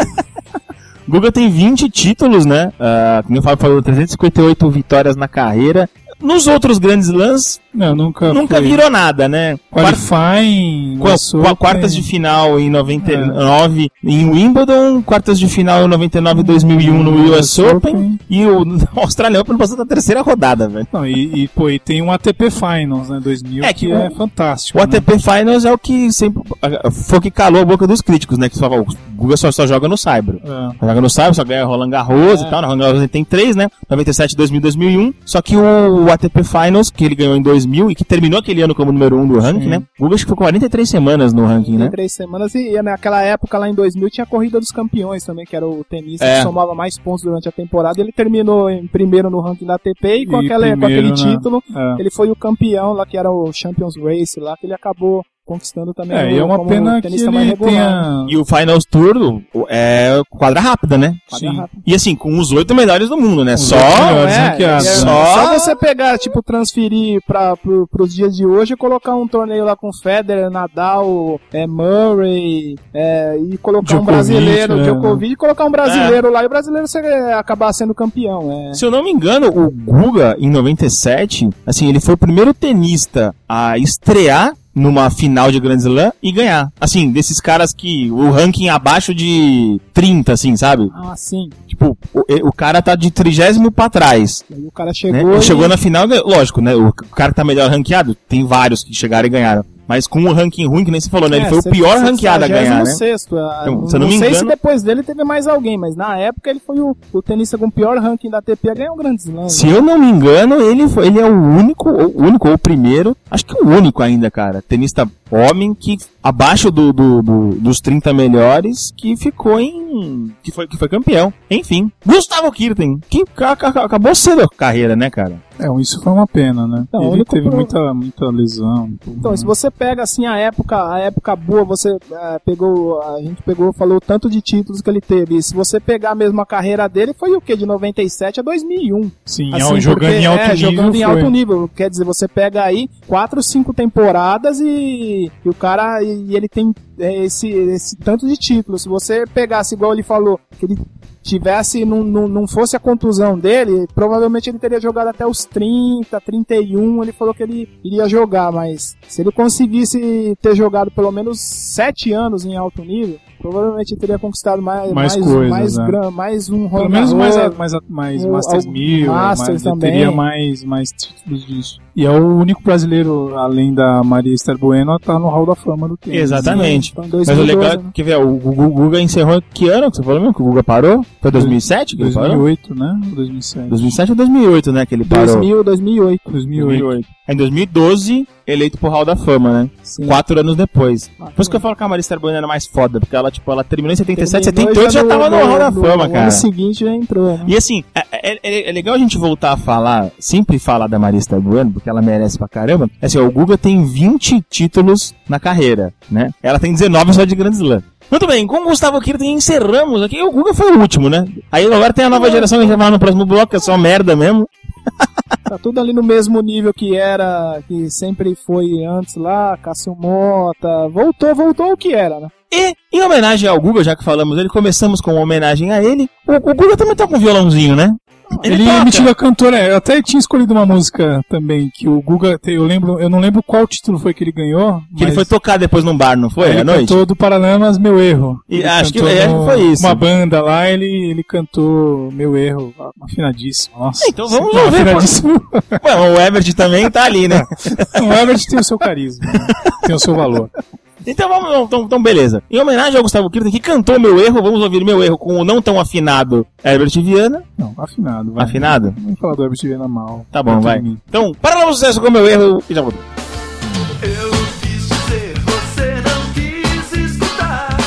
S1: Guga tem vinte títulos, né? Uh, como eu falo, falou, trezentas e cinquenta e oito vitórias na carreira. Nos outros grandes lãs,
S2: Não, nunca
S1: nunca
S2: foi.
S1: virou nada, né?
S2: Qualifying,
S1: Qua- qua- quartas de final em noventa e nove é. em Wimbledon, quartas de final em noventa e nove e dois mil e um no U S Open, e o Australian Open passou da terceira rodada, velho.
S2: Não, e, e, pô, e tem um A T P Finals, né, dois mil,
S1: É,
S2: que,
S1: que
S2: é
S1: o-
S2: fantástico.
S1: O
S2: né?
S1: A T P Finals é o que sempre foi o que calou a boca dos críticos, né? Que só, o Guga só, só joga no Saibro.
S2: É.
S1: Só joga no Saibro, só ganha Roland Garros
S3: É.
S1: e tal. Na Roland Garros ele tem três, né? noventa e sete, dois mil, dois mil e um. Só que o A T P Finals, que ele ganhou em dois mil e que terminou aquele ano como número um do ranking,
S2: Sim.
S1: né? O Guga acho que ficou quarenta e três semanas no ranking,
S3: Em
S1: né?
S3: três semanas, e naquela época, lá em dois mil, tinha a Corrida dos Campeões também, que era o tenista
S1: É.
S3: que somava mais pontos durante a temporada. Ele terminou em primeiro no ranking da A T P e com,
S2: E
S3: aquela, com
S2: primeiro
S3: aquele
S2: na-
S3: título,
S2: É.
S3: ele foi o campeão lá, que era o Champions Race lá, que ele acabou conquistando também.
S2: É,
S3: o-
S2: e é uma
S3: como
S2: pena que
S3: tenista mais
S2: ele
S3: regular, né?
S2: tenha...
S1: E o Finals Tour o- é quadra rápida, né?
S3: Quadra
S2: Sim.
S3: rápida.
S1: E assim, com os oito melhores do mundo, né?
S2: Os
S1: Só.
S2: oito melhores.
S3: É,
S2: ranqueados,
S3: é,
S2: né?
S1: Só-
S3: só você pegar, tipo, transferir para pro, pros dias de hoje e colocar um torneio lá com Federer, Nadal, é, Murray, é, e colocar um
S2: Djokovic,
S3: brasileiro,
S2: é,
S3: Djokovic, e colocar um brasileiro lá e o brasileiro você acabar sendo campeão. É.
S1: Se eu não me engano, o Guga, em noventa e sete, assim, ele foi o primeiro tenista a estrear numa final de Grand Slam e ganhar. Assim, desses caras que o ranking abaixo de trinta, assim, sabe?
S3: Ah, sim.
S1: Tipo, o, o cara tá de trigésimo pra trás.
S3: Aí o cara
S1: Né?
S3: chegou.
S1: Ele
S3: e-
S1: chegou na final, ganhou. Lógico, né? O cara que tá melhor ranqueado, tem vários que chegaram e ganharam. Mas com um ranking ruim, que nem você falou, né? Ele
S3: É,
S1: foi o
S3: cê-
S1: pior
S3: cê-
S1: ranqueado a ganhar, né?
S3: sexto, ah,
S1: Então,
S3: não
S1: se eu não me
S3: sei
S1: engano-
S3: se depois dele teve mais alguém, mas na época ele foi o, o tenista com o pior ranking da A T P a ganhar um grande slam.
S1: Se eu não me engano, ele, foi, ele é o único, o único ou o primeiro, acho que o único ainda, cara, tenista homem que, abaixo do, do, do- dos trinta melhores, que ficou em, que foi, que foi campeão. Enfim, Gustavo Kirten, que ca- ca- acabou cedo a carreira, né, cara?
S2: É, isso foi uma pena, né?
S3: Não, o
S2: ele
S3: único
S2: teve
S3: pro-
S2: muita, muita lesão. tudo,
S3: Então,
S2: né?
S3: se você pega assim a época, a época boa, você eh, pegou, a gente pegou, falou tanto de títulos que ele teve. E se você pegar mesmo a carreira dele, foi o que de noventa e sete a dois mil e um.
S2: Sim,
S3: Assim,
S2: jogando
S3: porque,
S2: em alto
S3: é,
S2: nível.
S3: jogando em
S2: foi.
S3: alto nível. Quer dizer, você pega aí quatro, cinco temporadas e, e o cara, e, e ele tem é, esse, esse tanto de títulos. Se você pegasse, igual ele falou, que ele tivesse, não, não, não fosse a contusão dele, provavelmente ele teria jogado até os trinta, trinta e um, ele falou que ele iria jogar, mas se ele conseguisse ter jogado pelo menos sete anos em alto nível, provavelmente ele teria conquistado mais,
S2: Mais
S3: mais,
S2: coisas,
S3: mais,
S2: né?
S3: gran- mais um
S2: Pelo
S3: Roland
S2: menos mais,
S3: Garros.
S2: a- mais, a- mais
S3: o-
S2: Masters
S3: o-
S2: mil,
S3: Masters
S2: mais, ele
S3: também.
S2: teria mais, mais títulos disso. E é o único brasileiro, além da Maria Esther Bueno, a estar no Hall da Fama do tênis.
S1: Exatamente.
S3: Então, em
S1: Mas
S3: dois
S1: o
S3: mil e doze,
S1: legal é
S3: né?
S1: que, ver, o Guga, o Guga encerrou que ano que você falou mesmo? Que o Guga parou? Foi dois mil e sete que ele
S2: dois mil e
S1: parou?
S2: oito, né? Ou dois mil e sete?
S1: dois mil e sete ou dois mil e oito, né, que ele parou?
S3: dois mil, dois mil e oito.
S2: dois mil e oito.
S1: Aí em dois mil e doze, eleito pro Hall da Fama, né?
S3: Sim.
S1: Quatro anos depois.
S3: Quatro
S1: Por isso que eu falo que a Maria Esther Bueno era mais foda, porque ela, tipo, ela terminou em setenta e sete,
S3: Terminou
S1: setenta e oito já
S3: no-
S1: tava no Hall da
S3: no-
S1: Fama,
S3: no
S1: cara.
S3: ano seguinte já entrou, né?
S1: E assim, é, é- é legal a gente voltar a falar, sempre falar da Maria Esther Bueno, porque ela merece pra caramba. É assim, ó, o Guga tem vinte títulos na carreira, né? Ela tem dezenove só de Grand Slam. Muito bem, com o Gustavo Kirten encerramos aqui. O Guga foi o último, né? Aí agora tem a nova geração que a gente vai falar no próximo bloco, que é só merda mesmo.
S3: Tá tudo ali no mesmo nível que era, que sempre foi antes lá, Cássio Mota, voltou, voltou o que era, né?
S1: E, em homenagem ao Guga, já que falamos dele, começamos com uma homenagem a ele. O, o Guga também tá com um violãozinho, né?
S2: Ele,
S1: Ele
S2: é
S1: toca.
S2: metido a cantor, é. Eu até tinha escolhido uma música também, que o Guga, eu lembro, eu não lembro qual título foi que ele ganhou.
S1: Que ele foi tocar depois num bar, não foi?
S2: Ele
S1: À noite?
S2: cantou do Paralamas Meu Erro.
S1: E
S2: Ele
S1: acho que-
S2: cantou
S1: é,
S2: no-
S1: foi isso.
S2: Uma banda lá, ele, ele cantou Meu Erro, afinadíssimo. Nossa.
S1: Então vamos
S2: Não,
S1: ouvir,
S2: afinadíssimo.
S1: Ué, o Everett também tá ali, né?
S2: O Everett tem o seu carisma, né? Tem o seu valor.
S1: Então vamos, então, então beleza. Em homenagem ao Gustavo Kirten, que cantou Meu Erro, vamos ouvir Meu Erro com o não tão afinado Herbert Viana.
S2: Não, afinado. Vai.
S1: Afinado?
S2: Vamos falar do Herbert Viana mal.
S1: Tá bom,
S2: Perto
S1: vai.
S2: de mim.
S1: Então, para o sucesso com Meu Erro e já voltou.
S5: Eu quis dizer, você não quis escutar.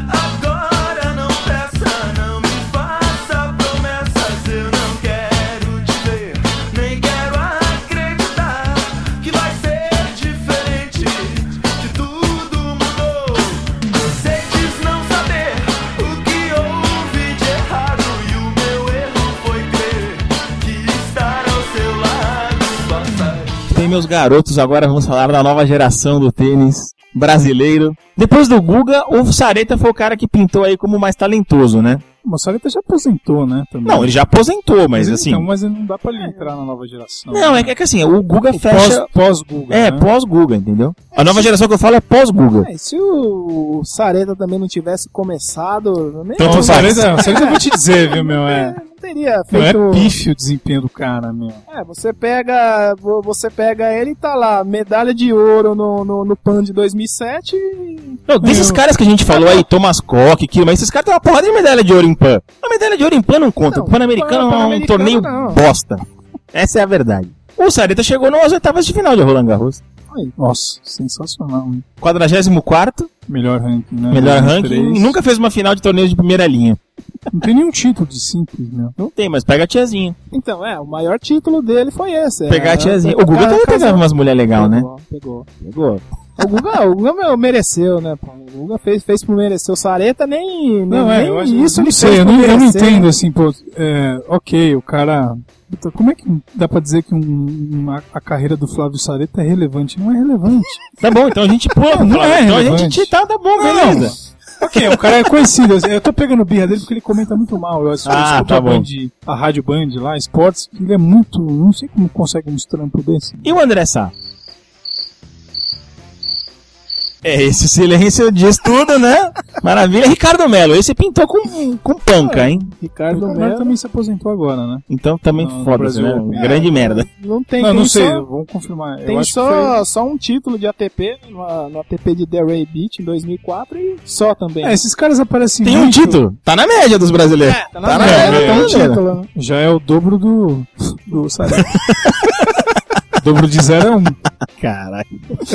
S5: Agora não peça, não me faça promessas. Eu não quero te ver, nem quero acreditar que vai ser diferente, que tudo mudou. Você diz não saber o que houve de errado, e o meu erro foi crer que estar ao seu lado basta.
S1: Bem, meus garotos, agora vamos falar da nova geração do tênis brasileiro. Depois do Guga, o Sareta foi o cara que pintou aí como o mais talentoso, né?
S2: O Mossareta já aposentou, né? Também.
S1: Não, ele já aposentou, mas assim...
S2: Então, mas não dá pra ele entrar na nova geração.
S1: Não, é que, é que assim, o Guga
S2: O
S1: fecha...
S2: pós- Pós-Guga.
S1: É,
S2: né?
S1: pós-Guga, entendeu? A nova geração que eu falo é pós-Guga.
S3: É, se o Sareta também não tivesse começado, nem
S1: Tanto
S2: Então, o
S1: faz.
S2: Sareta, o Sareta eu vou te dizer, viu, meu? É,
S3: não teria
S2: não
S3: feito.
S2: é pífio o desempenho do cara, meu.
S3: É, você pega, vo- você pega ele e tá lá, medalha de ouro no, no, no Pan de dois mil e sete. e-
S1: Não, desses
S2: Eu-
S1: caras que a gente falou aí, Thomas Koch, Kilo, mas esses caras têm uma porrada de medalha de ouro em Pan. A medalha de ouro em Pan não conta.
S3: Não,
S1: O Pan-Americano
S3: Pan-
S1: é um
S3: Pan-Americano
S1: torneio
S3: não.
S1: bosta. Essa é a verdade. O Sareta chegou nas oitavas de final de Roland Garros.
S2: Nossa, sensacional, hein?
S1: quadragésimo quarto,
S2: Melhor ranking, né?
S1: melhor
S2: dois mil e
S1: ranking.
S2: três.
S1: E nunca fez uma final de torneio de primeira linha.
S2: Não tem nenhum título de simples, meu.
S1: Não tem, mas pega a tiazinha.
S3: Então, é, o maior título dele foi esse.
S1: Pegar
S3: é,
S1: a tiazinha.
S3: é,
S1: O Guga
S3: cara
S1: também
S3: casou-
S1: pegava umas mulheres legais, né?
S3: Pegou, pegou.
S1: Pegou.
S3: O Guga, o Guga meu, mereceu, né? Pô? O Guga fez, fez por merecer. O Sareta nem,
S2: Não,
S3: nem
S2: é, eu acho,
S3: isso
S2: eu não
S3: ele
S2: sei,
S3: fez
S2: eu
S3: por
S2: não, eu não
S3: merecer,
S2: entendo,
S3: né?
S2: assim, pô, é, ok, o cara... Puta, como é que dá pra dizer que um, uma- a carreira do Flávio Sareta é relevante? Não é relevante.
S1: Tá bom, então a gente pula.
S2: Não, não é
S1: então a
S2: relevante.
S1: gente tá, tá bom,
S2: Não.
S1: beleza.
S2: Ok, o cara é conhecido. Eu tô pegando birra dele porque ele comenta muito mal. Eu assisto,
S1: Ah,
S2: eu escuto
S1: tá
S2: a,
S1: bom.
S2: Band, a Rádio Band lá, esportes, ele é muito... Não sei como consegue uns trampos desse.
S1: E o André Sá? É, esse silêncio diz tudo, né? Maravilha. Ricardo Melo, esse pintou com, com panca, hein?
S2: O
S3: Ricardo
S2: Ricardo
S3: Melo
S2: também se aposentou agora, né?
S1: Então também
S2: Não, no
S1: foda-se, né?
S2: Brasil.
S1: Grande merda.
S3: Não tem,
S2: Não,
S3: tem
S2: não sei,
S3: só,
S2: vamos confirmar. Eu
S3: tem
S2: acho
S3: só,
S2: que foi...
S3: só um título de A T P no, no A T P de Delray Beach em dois mil e quatro e só também.
S2: É, esses caras aparecem
S1: Tem um
S2: muito...
S1: título. Tá na média dos brasileiros.
S3: tá
S1: na
S3: na
S1: média,
S3: média,
S1: tá
S3: tem
S1: na
S3: um
S1: média.
S3: título. né?
S2: Já é o dobro do... do Sareta. O dobro de zero é um.
S1: Caralho.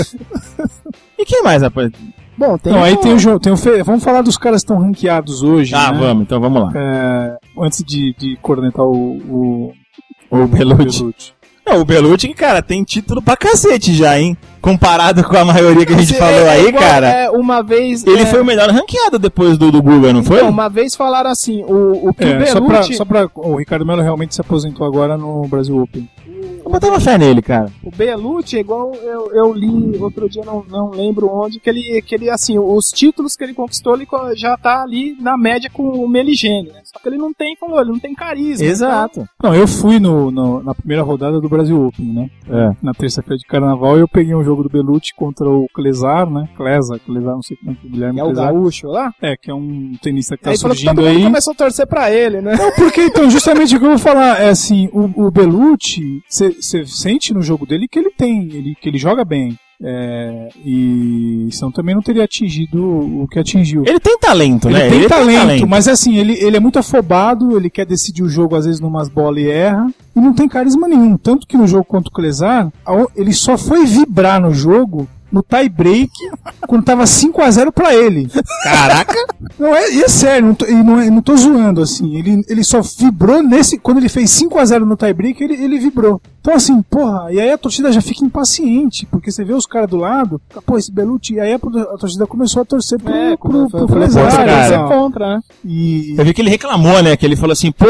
S1: E quem mais, rapaz?
S3: Bom, tem
S2: Não, aí
S3: o-
S2: tem o jogo. Tem o Fe... Vamos falar dos caras que estão ranqueados hoje.
S1: Ah,
S2: né?
S1: vamos, então vamos lá.
S2: É, antes de, de cornetar o. O,
S1: O Belucci.
S2: Belucci.
S1: Não, o Belucci, cara, tem título pra cacete já, hein? Comparado com a maioria que a gente
S3: Você-
S1: falou
S3: é
S1: aí,
S3: igual,
S1: cara.
S3: é, uma vez.
S1: Ele
S3: é,
S1: foi o melhor ranqueado depois do, do Guga, não foi?
S3: então, uma vez falaram assim, o, o que
S2: É,
S3: o
S2: só, pra,
S3: Belucci.
S2: só pra. O Ricardo Melo realmente se aposentou agora no Brasil Open.
S1: Eu botava fé nele, cara.
S3: O Belucci é igual eu, eu li outro dia, não, não lembro onde, que ele, que ele, assim, os títulos que ele conquistou, ele co- já tá ali na média com o Meligeni, né? Só que ele não tem, falou, ele não tem carisma.
S1: Exato.
S2: Não, eu fui no, no- na primeira rodada do Brasil Open, né?
S1: É.
S2: Na terça-feira de carnaval eu peguei um jogo do Belucci contra o Klesar, né? Klesar, Klesar, não sei como é que o Guilherme
S3: Que é o
S2: Klesar.
S3: gaúcho lá.
S2: É, que é um tenista que tá
S3: Aí falou que
S2: surgindo
S3: todo mundo
S2: aí.
S3: começou a torcer pra ele, né?
S2: Não, porque então, justamente o que eu vou falar é assim, o, o Belucci, você sente no jogo dele que ele tem, ele, que ele joga bem. É, e senão também não teria atingido o que atingiu.
S1: Ele tem talento,
S2: Ele
S1: né?
S2: tem talento, mas assim, ele, ele é muito afobado, ele quer decidir o jogo às vezes numas bolas e erra, e não tem carisma nenhum. Tanto que no jogo contra o Klesar, ao- ele só foi vibrar no jogo no tie break quando tava cinco a zero pra ele.
S1: Caraca!
S2: Não é, e é sério, não tô, e não, é, não tô zoando, assim. Ele, ele só vibrou nesse. Quando ele fez cinco a zero no tie-break, ele, ele vibrou. Então, assim, porra, e aí a torcida já fica impaciente, porque você vê os caras do lado, pô, esse Belucci, e aí a, a torcida começou a torcer pro,
S3: É,
S2: pro,
S3: como
S2: pro,
S3: foi-
S2: pro
S3: foi
S2: Klesar,
S1: contra, cara.
S2: então.
S3: Você contra, né?
S2: E.
S1: Eu vi que ele reclamou, né? Que ele falou assim, pô,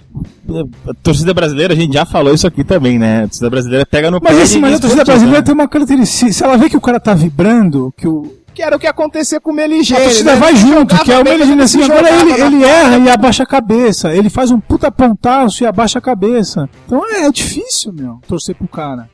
S1: a torcida brasileira, a gente já falou isso aqui também, né? A torcida brasileira pega no
S2: Mas
S1: pé
S2: assim,
S1: de
S2: mas a torcida
S1: esportista,
S2: brasileira
S1: né?
S2: tem uma característica. Se ela vê que o cara tá vibrando, que o.
S3: Que era o que acontecia com o Meligeni.
S2: A torcida
S3: né?
S2: vai
S3: Ele
S2: junto,
S3: jogava
S2: que é o
S3: bem,
S2: Meligeni
S3: mas
S2: assim,
S3: se
S2: agora
S3: jogava
S2: ele,
S3: na
S2: ele
S3: cara.
S2: erra e abaixa a cabeça. Ele faz um puta pontaço e abaixa a cabeça. Então é, é difícil, meu, torcer pro cara.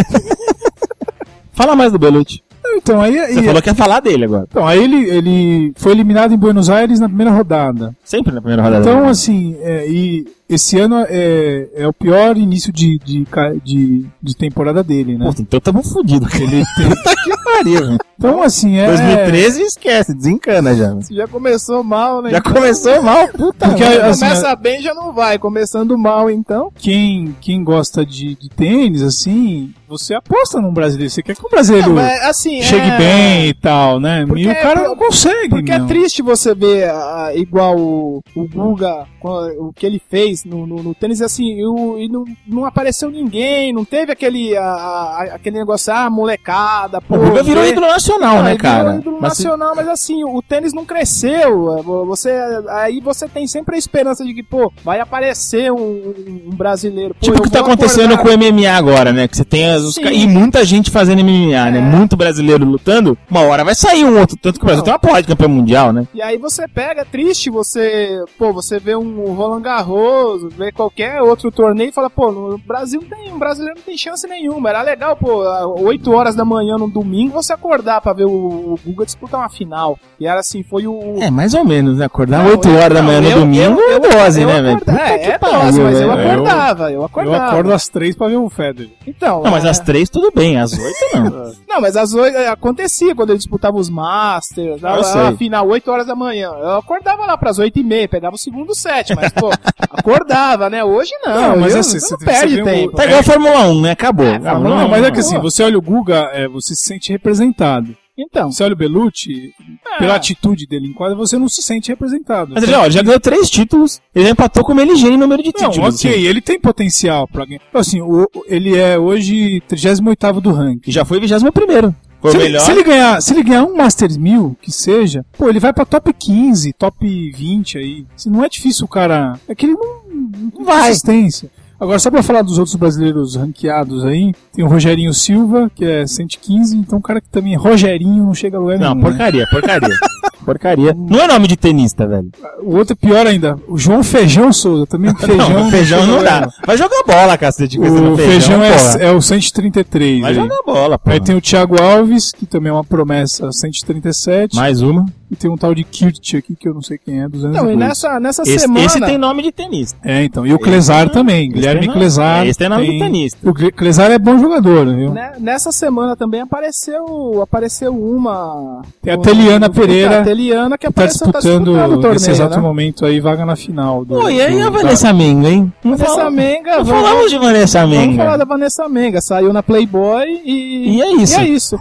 S1: Fala mais do Belucci.
S2: Então aí,
S1: Você
S2: aí,
S1: falou que ia falar dele agora.
S2: então, aí ele, ele foi eliminado em Buenos Aires na primeira rodada.
S1: Sempre na primeira rodada.
S2: Então, assim, é, e esse ano é, é o pior início de, de, ca- de, de temporada dele, né?
S1: Pô, então tamo fudido.
S2: Ele tem-
S1: Puta que pariu, velho.
S2: Então, assim, é...
S1: dois mil e treze esquece, desencana já.
S3: Já começou mal, né?
S1: Já
S3: Então,
S1: começou mal, puta.
S2: Porque,
S1: merda.
S2: assim,
S3: começa bem já não vai. Começando mal, então.
S2: Quem, quem gosta de, de tênis, assim, você aposta num brasileiro. Você quer que o brasileiro
S3: Não, mas, assim,
S2: chegue
S3: é...
S2: bem e tal, né?
S3: Porque
S2: e o cara
S3: é-
S2: não consegue,
S3: Porque
S2: meu.
S3: é triste você ver ah, igual o, o Guga, o que ele fez no, no, no tênis, assim, e, o- e não, não apareceu ninguém, não teve aquele, a- a- aquele negócio, ah, molecada, pô.
S1: O Guga virou
S3: vê-
S1: ídolo nacional,
S3: Ah,
S1: né,
S3: ele
S1: cara?
S3: virou ídolo
S1: Mas se-
S3: nacional, mas assim, o tênis não cresceu. Você, aí você tem sempre a esperança de que, pô, vai aparecer um, um brasileiro. Pô,
S1: Tipo o
S3: eu
S1: que tá
S3: vou
S1: acontecendo
S3: acordar-
S1: com o M M A agora, né? Que você tem as, os
S3: Sim.
S1: ca- e muita gente fazendo M M A, né?
S3: É.
S1: Muito brasileiro lutando. Uma hora vai sair um outro. Tanto que o Brasil
S3: Não.
S1: tem uma porra de campeão mundial, né?
S3: E aí você pega, é triste você, pô, você vê um Roland Garros, vê qualquer outro torneio e fala, pô, no Brasil não tem, o brasileiro não tem chance nenhuma. Era legal, pô, oito horas da manhã no domingo você acordar pra ver o, o Guga disputar uma final. E era assim, foi o...
S1: É, mais ou menos, né? Acordar
S3: Não,
S1: oito
S3: eu-
S1: horas da
S3: não,
S1: manhã no
S3: eu-
S1: domingo
S3: eu-
S1: é
S3: eu-
S1: dose,
S3: eu
S1: né, velho?
S3: acorda-
S1: Puta
S3: É,
S1: que
S3: é
S1: pariu,
S3: dose, mas eu
S1: velho.
S3: acordava, eu
S2: Eu
S3: acordava.
S2: acordo às três pra ver o Federer.
S3: Então,
S1: Não, mas
S3: é-
S1: às três tudo bem, às oito não.
S3: Não, mas às oito acontecia quando ele disputava os Masters,
S1: Ah, eu
S3: a,
S1: sei.
S3: a final oito horas da manhã. Eu acordava lá pras oito e meia, pegava o segundo set, mas pô, acordava, né? Hoje não,
S2: Não, mas
S3: eu-
S2: assim,
S3: você
S2: você-
S3: não
S2: você
S3: perde
S2: vê um-
S3: tempo.
S1: Tá igual a Fórmula um, né? Acabou.
S3: É,
S1: Acabou.
S3: Fórmula
S2: Não,
S3: um,
S2: mas é
S3: não.
S2: que assim, você olha o Guga, é, você se sente representado.
S3: Então,
S2: Você olha o Belucci,
S3: É.
S2: pela atitude dele em quadra, você não se sente representado.
S1: Mas ele, ó, ele já ganhou três títulos, ele já empatou com o Meligeni em número de
S2: Não,
S1: títulos.
S2: ok,
S1: assim.
S2: ele tem potencial pra ganhar. Assim, o- ele é hoje trigésimo oitavo do ranking.
S1: E já foi vigésimo primeiro. Foi
S2: Se
S1: o
S2: ele,
S1: melhor.
S2: se ele ganhar, se ele ganhar um Masters mil, que seja, pô, ele vai pra top quinze, top vinte aí. Se não é difícil o cara. É que ele não, não tem
S1: Vai.
S2: consistência. Agora, só pra falar dos outros brasileiros ranqueados aí, tem o Rogerinho Silva, que é cento e quinze, então o cara que também é Rogerinho não chega a lugar
S1: Não,
S2: nenhum. né?
S1: porcaria, porcaria. porcaria. Não é nome de tenista, velho.
S2: O outro é pior ainda, o João Feijão Souza, também feijão.
S1: não, feijão
S2: chega a
S1: não
S2: lugar
S1: dá. Vai jogar bola, cacete. com esse
S2: nenhum. O feijão,
S1: porra.
S2: é, é o cento e trinta e três.
S1: Vai
S2: aí.
S1: jogar bola, pô.
S2: Aí tem o Thiago Alves, que também é uma promessa, cento e trinta e sete.
S1: Mais uma.
S2: E tem um tal de Kirt aqui, que eu não sei quem é, duzentos e
S3: então e
S2: dois.
S3: nessa, nessa
S1: Esse,
S3: semana...
S1: esse tem nome de tenista.
S2: É, então. E o Clesar também,
S1: esse
S2: Guilherme
S1: tem nome-
S2: Clesar.
S1: é, esse tem nome de tenista.
S2: O Cle- Clesar é bom jogador, viu?
S3: né, nessa semana também apareceu, apareceu uma...
S2: Tem a Teliana
S3: um-
S2: Pereira,
S3: A Teliana que
S2: Que tá
S3: apareceu,
S2: disputando,
S3: o torneio,
S2: nesse exato
S3: né?
S2: momento aí, vaga na final. Do,
S1: Pô, e aí
S2: do-
S1: a
S2: da-
S1: Vanessa Menga, hein? Não
S3: Vanessa
S1: fala-
S3: Menga,
S1: Não
S3: vamos-
S1: falamos de Vanessa
S3: Vamos
S1: Menga.
S3: falar da Vanessa Menga, saiu na Playboy e...
S1: E é isso.
S3: E é isso.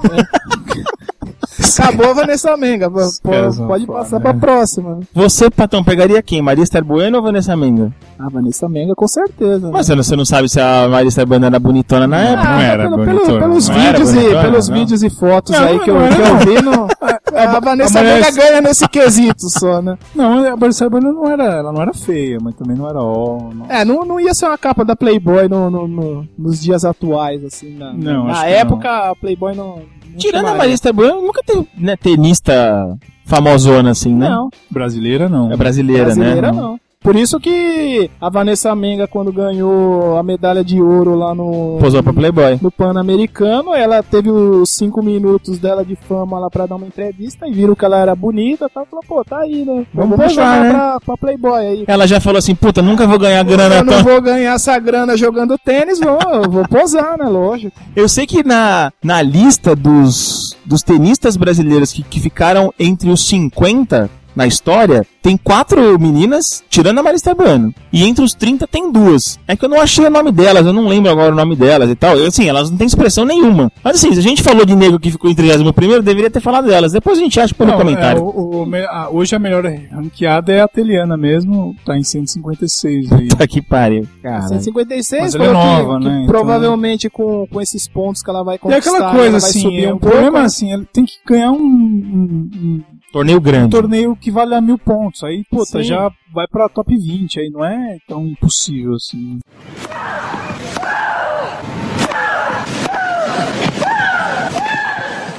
S3: é. Acabou a Vanessa Menga, pô,
S2: caras são
S3: pode
S2: foda,
S3: passar
S2: né?
S3: pra próxima.
S1: Você, Patão, pegaria quem? Maria Esther Bueno ou Vanessa Menga?
S3: A Vanessa Menga com certeza.
S1: Mas você não, você não sabe se a Maria Esther Bueno era bonitona na época?
S2: não era
S3: pelo-
S2: bonitona,
S3: pelo- pelos
S2: não
S1: era
S3: vídeos, e,
S1: bonitona,
S3: pelos
S1: não.
S3: vídeos e fotos
S2: Não,
S3: aí que eu,
S2: não era,
S3: que eu
S2: não.
S3: vi, no, a, Vanessa
S2: a
S3: Menga
S2: Vanessa-
S3: ganha nesse quesito só, né?
S2: Não, a Barcelona não era, ela não era feia, mas também não era ó. não.
S3: É, não, não ia ser uma capa da Playboy no, no- no- nos dias atuais, assim. Na,
S2: Não, acho
S3: na
S2: que
S3: época, a Playboy não. não
S1: Tirando a
S3: chamaria.
S1: Maria Esther Bueno, nunca teve né, tenista famosona assim, né?
S3: Não,
S2: Brasileira não.
S1: É brasileira,
S3: brasileira
S1: né?
S3: não. Por isso que a Vanessa Menga, quando ganhou a medalha de ouro lá no,
S1: Posou pra Playboy.
S3: no Pan-Americano, ela teve os cinco minutos dela de fama lá pra dar uma entrevista e viram que ela era bonita e tal. Falou, pô, tá aí, né?
S1: Vamos
S3: Vamos
S1: posar,
S3: chamar
S1: né?
S3: pra, pra Playboy aí.
S1: Ela já falou assim, puta, nunca vou ganhar grana
S3: Eu
S1: tão...
S3: não vou ganhar essa grana jogando tênis, vou, eu vou posar, né? Lógico.
S1: Eu sei que na, na lista dos, dos tenistas brasileiros que, que ficaram entre os cinquenta na história, tem quatro meninas, tirando a Maria Esther Bueno. E entre os trinta tem duas. É que eu não achei o nome delas, eu não lembro agora o nome delas e tal. Eu, assim, elas não têm expressão nenhuma. Mas assim, se a gente falou de nego que ficou em trigésimo primeiro, deveria ter falado delas. Depois a gente acha por no
S2: Não,
S1: comentário.
S2: é, o- o- me- a- hoje a melhor ranqueada é a Teliana mesmo, tá em cento e cinquenta e seis aí.
S1: Puta que pariu. Cara.
S3: cento e cinquenta e seis
S2: Mas
S3: foi
S2: ela é
S3: o que-
S2: nova,
S3: que
S2: né? Então-
S3: provavelmente com, com esses pontos que ela vai
S2: E
S3: conquistar,
S2: aquela coisa
S3: ela vai
S2: assim,
S3: subir
S2: é,
S3: um
S2: o
S3: pouco.
S2: problema é assim, ele tem que ganhar um, um- um
S1: Torneio grande.
S2: torneio que vale a mil pontos. Aí, puta,
S3: Sim.
S2: já vai pra top vinte, aí não é tão impossível assim.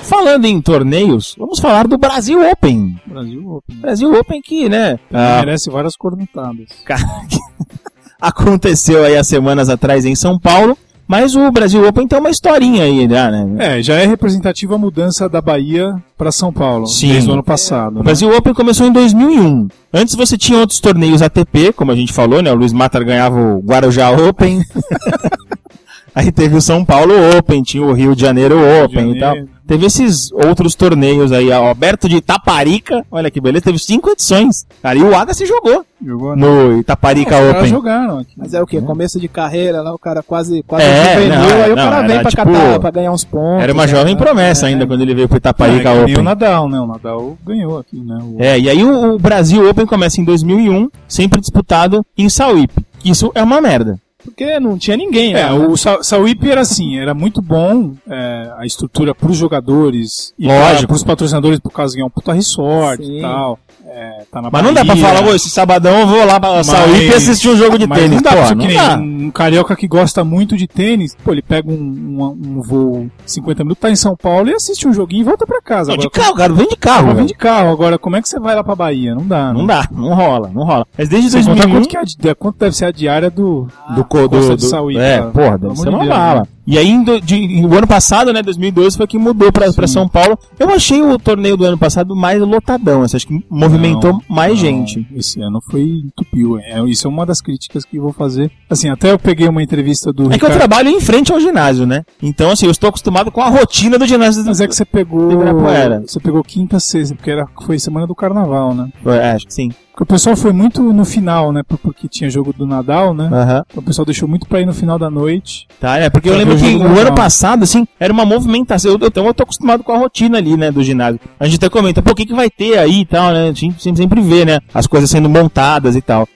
S1: Falando em torneios, vamos falar do Brasil Open.
S2: Brasil Open.
S1: Brasil Open que, né? ah,
S2: Merece várias cornetadas.
S1: aconteceu aí há semanas atrás em São Paulo, mas o Brasil Open tem uma historinha aí, né?
S2: É, já é representativa a mudança da Bahia para São Paulo,
S1: Sim.
S2: desde o ano passado.
S1: O
S2: Né?
S1: Brasil Open começou em dois mil e um. Antes você tinha outros torneios A T P, como a gente falou, né? O Luiz Matar ganhava o Guarujá Open. Aí teve o São Paulo Open, tinha o Rio de Janeiro Open
S2: de
S1: e tal.
S2: Janeiro.
S1: Teve esses outros torneios aí, ó, Alberto de Itaparica, olha que beleza, teve cinco edições. Cara, e o Agassi jogou
S2: Jogou, né?
S1: no Itaparica
S2: Os caras
S1: Open.
S2: jogaram aqui.
S3: Mas é o quê? Começo de carreira, lá o cara quase, quase
S1: É,
S3: juvenil,
S1: não,
S3: aí o
S1: não,
S3: cara vem
S1: era
S3: pra
S1: tipo-
S3: catar, pra ganhar uns pontos.
S1: Era uma
S3: né?
S1: jovem promessa
S3: É.
S1: ainda quando ele veio pro
S2: Ah,
S1: Itaparica
S2: é, e
S1: Open.
S2: o Nadal, né? O Nadal ganhou aqui, né? O...
S1: É, e aí o, o Brasil Open começa em dois mil e um, sempre disputado em Sauípe. Isso é uma merda.
S3: Porque não tinha ninguém,
S2: É,
S3: né?
S2: o Sa- Sauípe era assim, era muito bom é, a estrutura pros jogadores e
S1: Lógico.
S2: pra, pros patrocinadores, por causa de ganhar um puta resort
S3: Sim.
S2: e tal. É, tá na
S1: Mas não dá pra
S2: Bahia.
S1: falar, ô, esse sabadão eu vou lá pra
S2: Mas-
S1: Sauípe e assistir um jogo de
S2: Mas
S1: tênis.
S2: não dá,
S1: Pô,
S2: porque
S1: não
S2: que nem
S1: dá.
S2: um carioca que gosta muito de tênis, pô, ele pega um, um, um voo cinquenta minutos, tá em São Paulo e assiste um joguinho e volta pra casa.
S1: Não, de
S2: Agora,
S1: carro, cara, vem de carro.
S2: como-
S1: velho.
S2: vem de carro. Agora, como é que você vai lá pra Bahia? Não dá,
S1: Não
S2: né?
S1: dá, não rola, não rola. Mas desde
S2: Sem
S1: dois mil
S2: contar
S1: e um...
S2: quanto, que é a di- quanto deve ser a diária do,
S1: do, co- do,
S2: Costa
S1: do,
S2: de Sauípe,
S1: É,
S2: cara.
S1: porra,
S2: Pelo
S1: deve
S2: amor
S1: ser
S2: de
S1: uma
S2: Deus,
S1: bala.
S2: né?
S1: E aí, do, de, o ano passado, né, dois mil e dois, foi que mudou pra, pra São Paulo. Eu achei o torneio do ano passado mais lotadão, assim, acho que movimentou
S2: Não,
S1: mais
S2: não,
S1: gente.
S2: Esse ano foi entupiu. É, isso é uma das críticas que eu vou fazer. Assim, até eu peguei uma entrevista do
S1: É que eu
S2: Ricardo.
S1: trabalho em frente ao ginásio, né? Então, assim, eu estou acostumado com a rotina do ginásio.
S2: Mas é que você pegou.
S1: Do Ibirapuera.
S2: Você pegou quinta, sexta, porque era, foi semana do carnaval, né?
S1: É, acho que sim.
S2: Porque o pessoal foi muito no final, né? por- Porque tinha jogo do Nadal, né?
S1: Aham.
S2: Então o pessoal deixou muito pra ir no final da noite.
S1: Tá, é, porque eu
S2: Pra
S1: lembro
S2: ver o
S1: que
S2: jogo
S1: o
S2: normal.
S1: ano passado, assim, era uma movimentação. Eu, eu, então eu tô acostumado com a rotina ali, né, do ginásio. A gente até comenta, pô, o que que vai ter aí e tal, né? A gente sempre, sempre vê, né, as coisas sendo montadas e tal.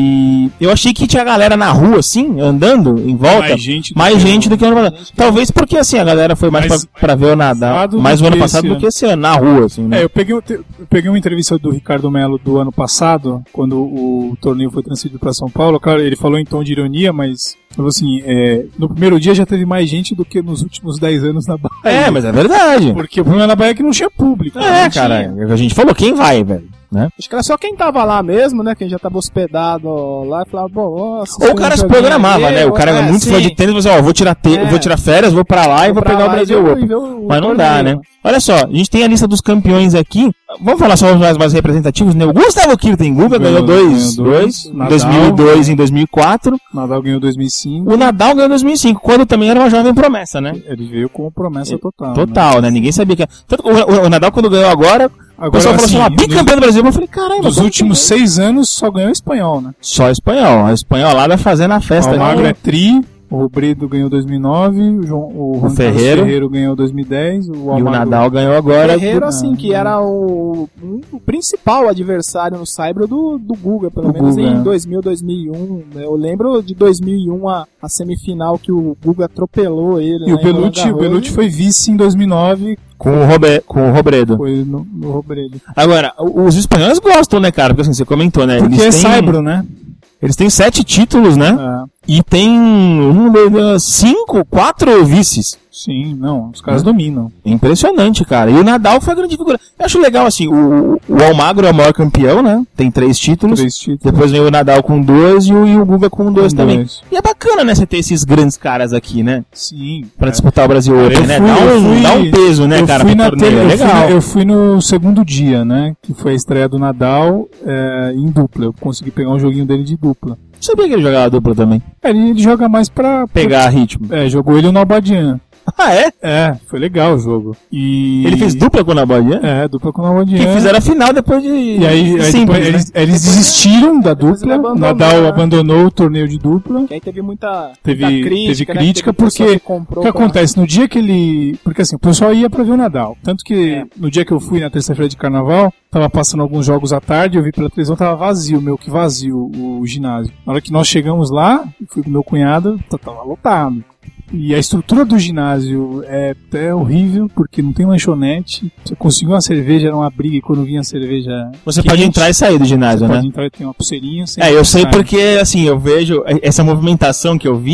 S1: E eu achei que tinha galera na rua, assim, andando em volta.
S2: Mais gente do
S1: mais
S2: que
S1: gente
S2: o-
S1: do que o ano passado. Talvez porque, assim, a galera foi mais,
S2: Mais-
S1: pra, pra ver o Nadal,
S2: passado
S1: mais
S2: do
S1: o ano
S2: que
S1: passado
S2: esse
S1: do que esse ano, na rua, assim, né?
S2: É, eu peguei, o te- eu peguei uma entrevista do Ricardo Melo do ano passado, quando o torneio foi transferido pra São Paulo. Claro, ele falou em tom de ironia, mas falou assim, é, no primeiro dia já teve mais gente do que nos últimos dez anos na Bahia.
S1: É, mas é verdade.
S2: Porque o problema na Bahia é que não tinha público.
S1: É,
S2: não
S1: cara,
S2: tinha.
S1: a gente falou, quem vai, velho, né?
S3: Acho que era só quem tava lá mesmo, né? Quem já tava hospedado lá e falava, bom, ó, assistir
S1: Ou o
S3: um
S1: cara se
S3: joguinho
S1: programava,
S3: ali,
S1: né? O cara
S3: é,
S1: é muito fã
S3: sim.
S1: de tênis, você, ó, vou tirar, te...
S3: É.
S1: vou tirar férias, vou pra lá e
S3: Vou
S1: vou
S3: pra
S1: pegar o
S3: lá e
S1: Brasil
S3: ver o-
S1: Open.
S3: e ver o
S1: Mas não dá,
S3: torneio.
S1: né? Olha só, a gente tem a lista dos campeões aqui. Vamos falar só os mais, mais representativos, né? O Gustavo Kirtenguber ganhou
S2: Ganhou-
S1: dois,
S2: ganhou
S1: dois,
S2: dois.
S1: em
S2: Nadal.
S1: dois mil e dois e em dois mil e quatro.
S2: Nadal ganhou dois mil e cinco.
S1: O Nadal ganhou em dois mil e cinco, quando também era uma jovem promessa, né?
S2: Ele veio com promessa total.
S1: Total, né? Ninguém sabia que... Tanto, o, o- o Nadal, quando ganhou agora, o
S2: Agora,
S1: pessoal falou assim,
S2: assim,
S1: ó, bicampeão do Brasil. Eu falei, caralho,
S2: Nos
S1: mas
S2: últimos seis anos só ganhou espanhol, né?
S1: só espanhol. A espanholada fazendo a
S2: O
S1: festa.
S2: Almagro
S1: aqui.
S2: é tri, o Robredo ganhou dois mil e nove, o, João, o, Juan Carlos
S1: Ferreiro.
S2: Ferreiro ganhou dois mil e dez, o
S1: E o
S2: Almagro...
S1: Nadal ganhou agora.
S3: Ferreiro,
S2: Ah,
S3: assim, que era o, um- o principal adversário no Saibro do, do Guga, pelo
S2: Do
S3: menos
S2: Guga,
S3: em
S2: é.
S3: dois mil, dois mil e um. né? Eu lembro de dois mil e um, a, a semifinal que o Guga atropelou ele.
S2: E
S3: lá
S2: o
S3: em
S2: Belucci, o
S3: Roland Garros.
S2: Belucci foi vice em dois mil e nove,
S1: Com o, Robe... com o Robredo.
S2: foi no, no Robredo.
S1: Agora, o- os espanhóis gostam, né, cara? Porque assim, você comentou, né?
S2: Porque
S1: eles
S2: é
S1: têm,
S2: Saibro, né?
S1: Eles têm sete títulos, né?
S2: É,
S1: E tem um, dois, cinco, quatro vices.
S2: sim, não, os caras dominam.
S1: Impressionante, cara. E o Nadal foi a grande figura. Eu acho legal, assim, o, o Almagro é o maior campeão, né? Tem três títulos.
S2: Três títulos.
S1: Depois vem o Nadal com dois e o, e o Guga com dois
S2: Com
S1: também.
S2: dois.
S1: E é bacana, né, você ter esses grandes caras aqui, né?
S2: Sim.
S1: Pra
S2: é.
S1: disputar o Brasil
S2: Cara,
S1: Open,
S2: eu
S1: né?
S2: fui-
S1: dá,
S2: eu
S1: um,
S2: fui-
S1: dá um peso, né,
S2: eu
S1: cara,
S2: fui
S1: pro
S2: na
S1: torneio.
S2: tele-
S1: É
S2: eu fui
S1: legal.
S2: na- eu fui no segundo dia, né? Que foi a estreia do Nadal é, em dupla. Eu consegui pegar um joguinho dele de dupla.
S1: Sabia que ele jogava dupla também?
S2: É, ele, ele joga mais pra...
S1: Pegar ritmo.
S2: É, jogou ele no Albadian.
S1: Ah, é?
S2: É, foi legal o jogo. E...
S1: Ele fez dupla com o Nabadian?
S2: É, dupla com o Albadian.
S1: Que fizeram a final depois de...
S2: E aí, aí
S1: simples,
S2: depois
S1: né?
S2: eles, eles desistiram da
S3: depois ele
S2: dupla. O
S3: abandonou,
S2: Nadal
S3: né?
S2: abandonou o torneio de dupla.
S3: Que aí teve muita,
S2: Teve,
S3: muita crítica,
S2: teve
S3: né?
S2: crítica
S3: Teve pessoa
S2: porque
S3: que comprou
S2: o que
S3: pra-
S2: acontece no dia que ele, porque assim, o pessoal ia pra ver o Nadal, tanto que
S3: É.
S2: no dia que eu fui na terça-feira de carnaval, tava passando alguns jogos à tarde, eu vi pela televisão, tava vazio, meu que vazio o ginásio. Na hora que nós chegamos lá, eu fui com meu cunhado, t- tava lotado. E a estrutura do ginásio é até horrível, porque não tem lanchonete. Você conseguiu uma cerveja, era uma briga, e quando vinha a cerveja...
S1: Você
S2: quente,
S1: pode entrar e sair do ginásio,
S2: você
S1: né?
S2: pode entrar e tem uma pulseirinha. sem
S1: É, eu sei
S2: sai.
S1: porque, assim, eu vejo essa movimentação que eu via,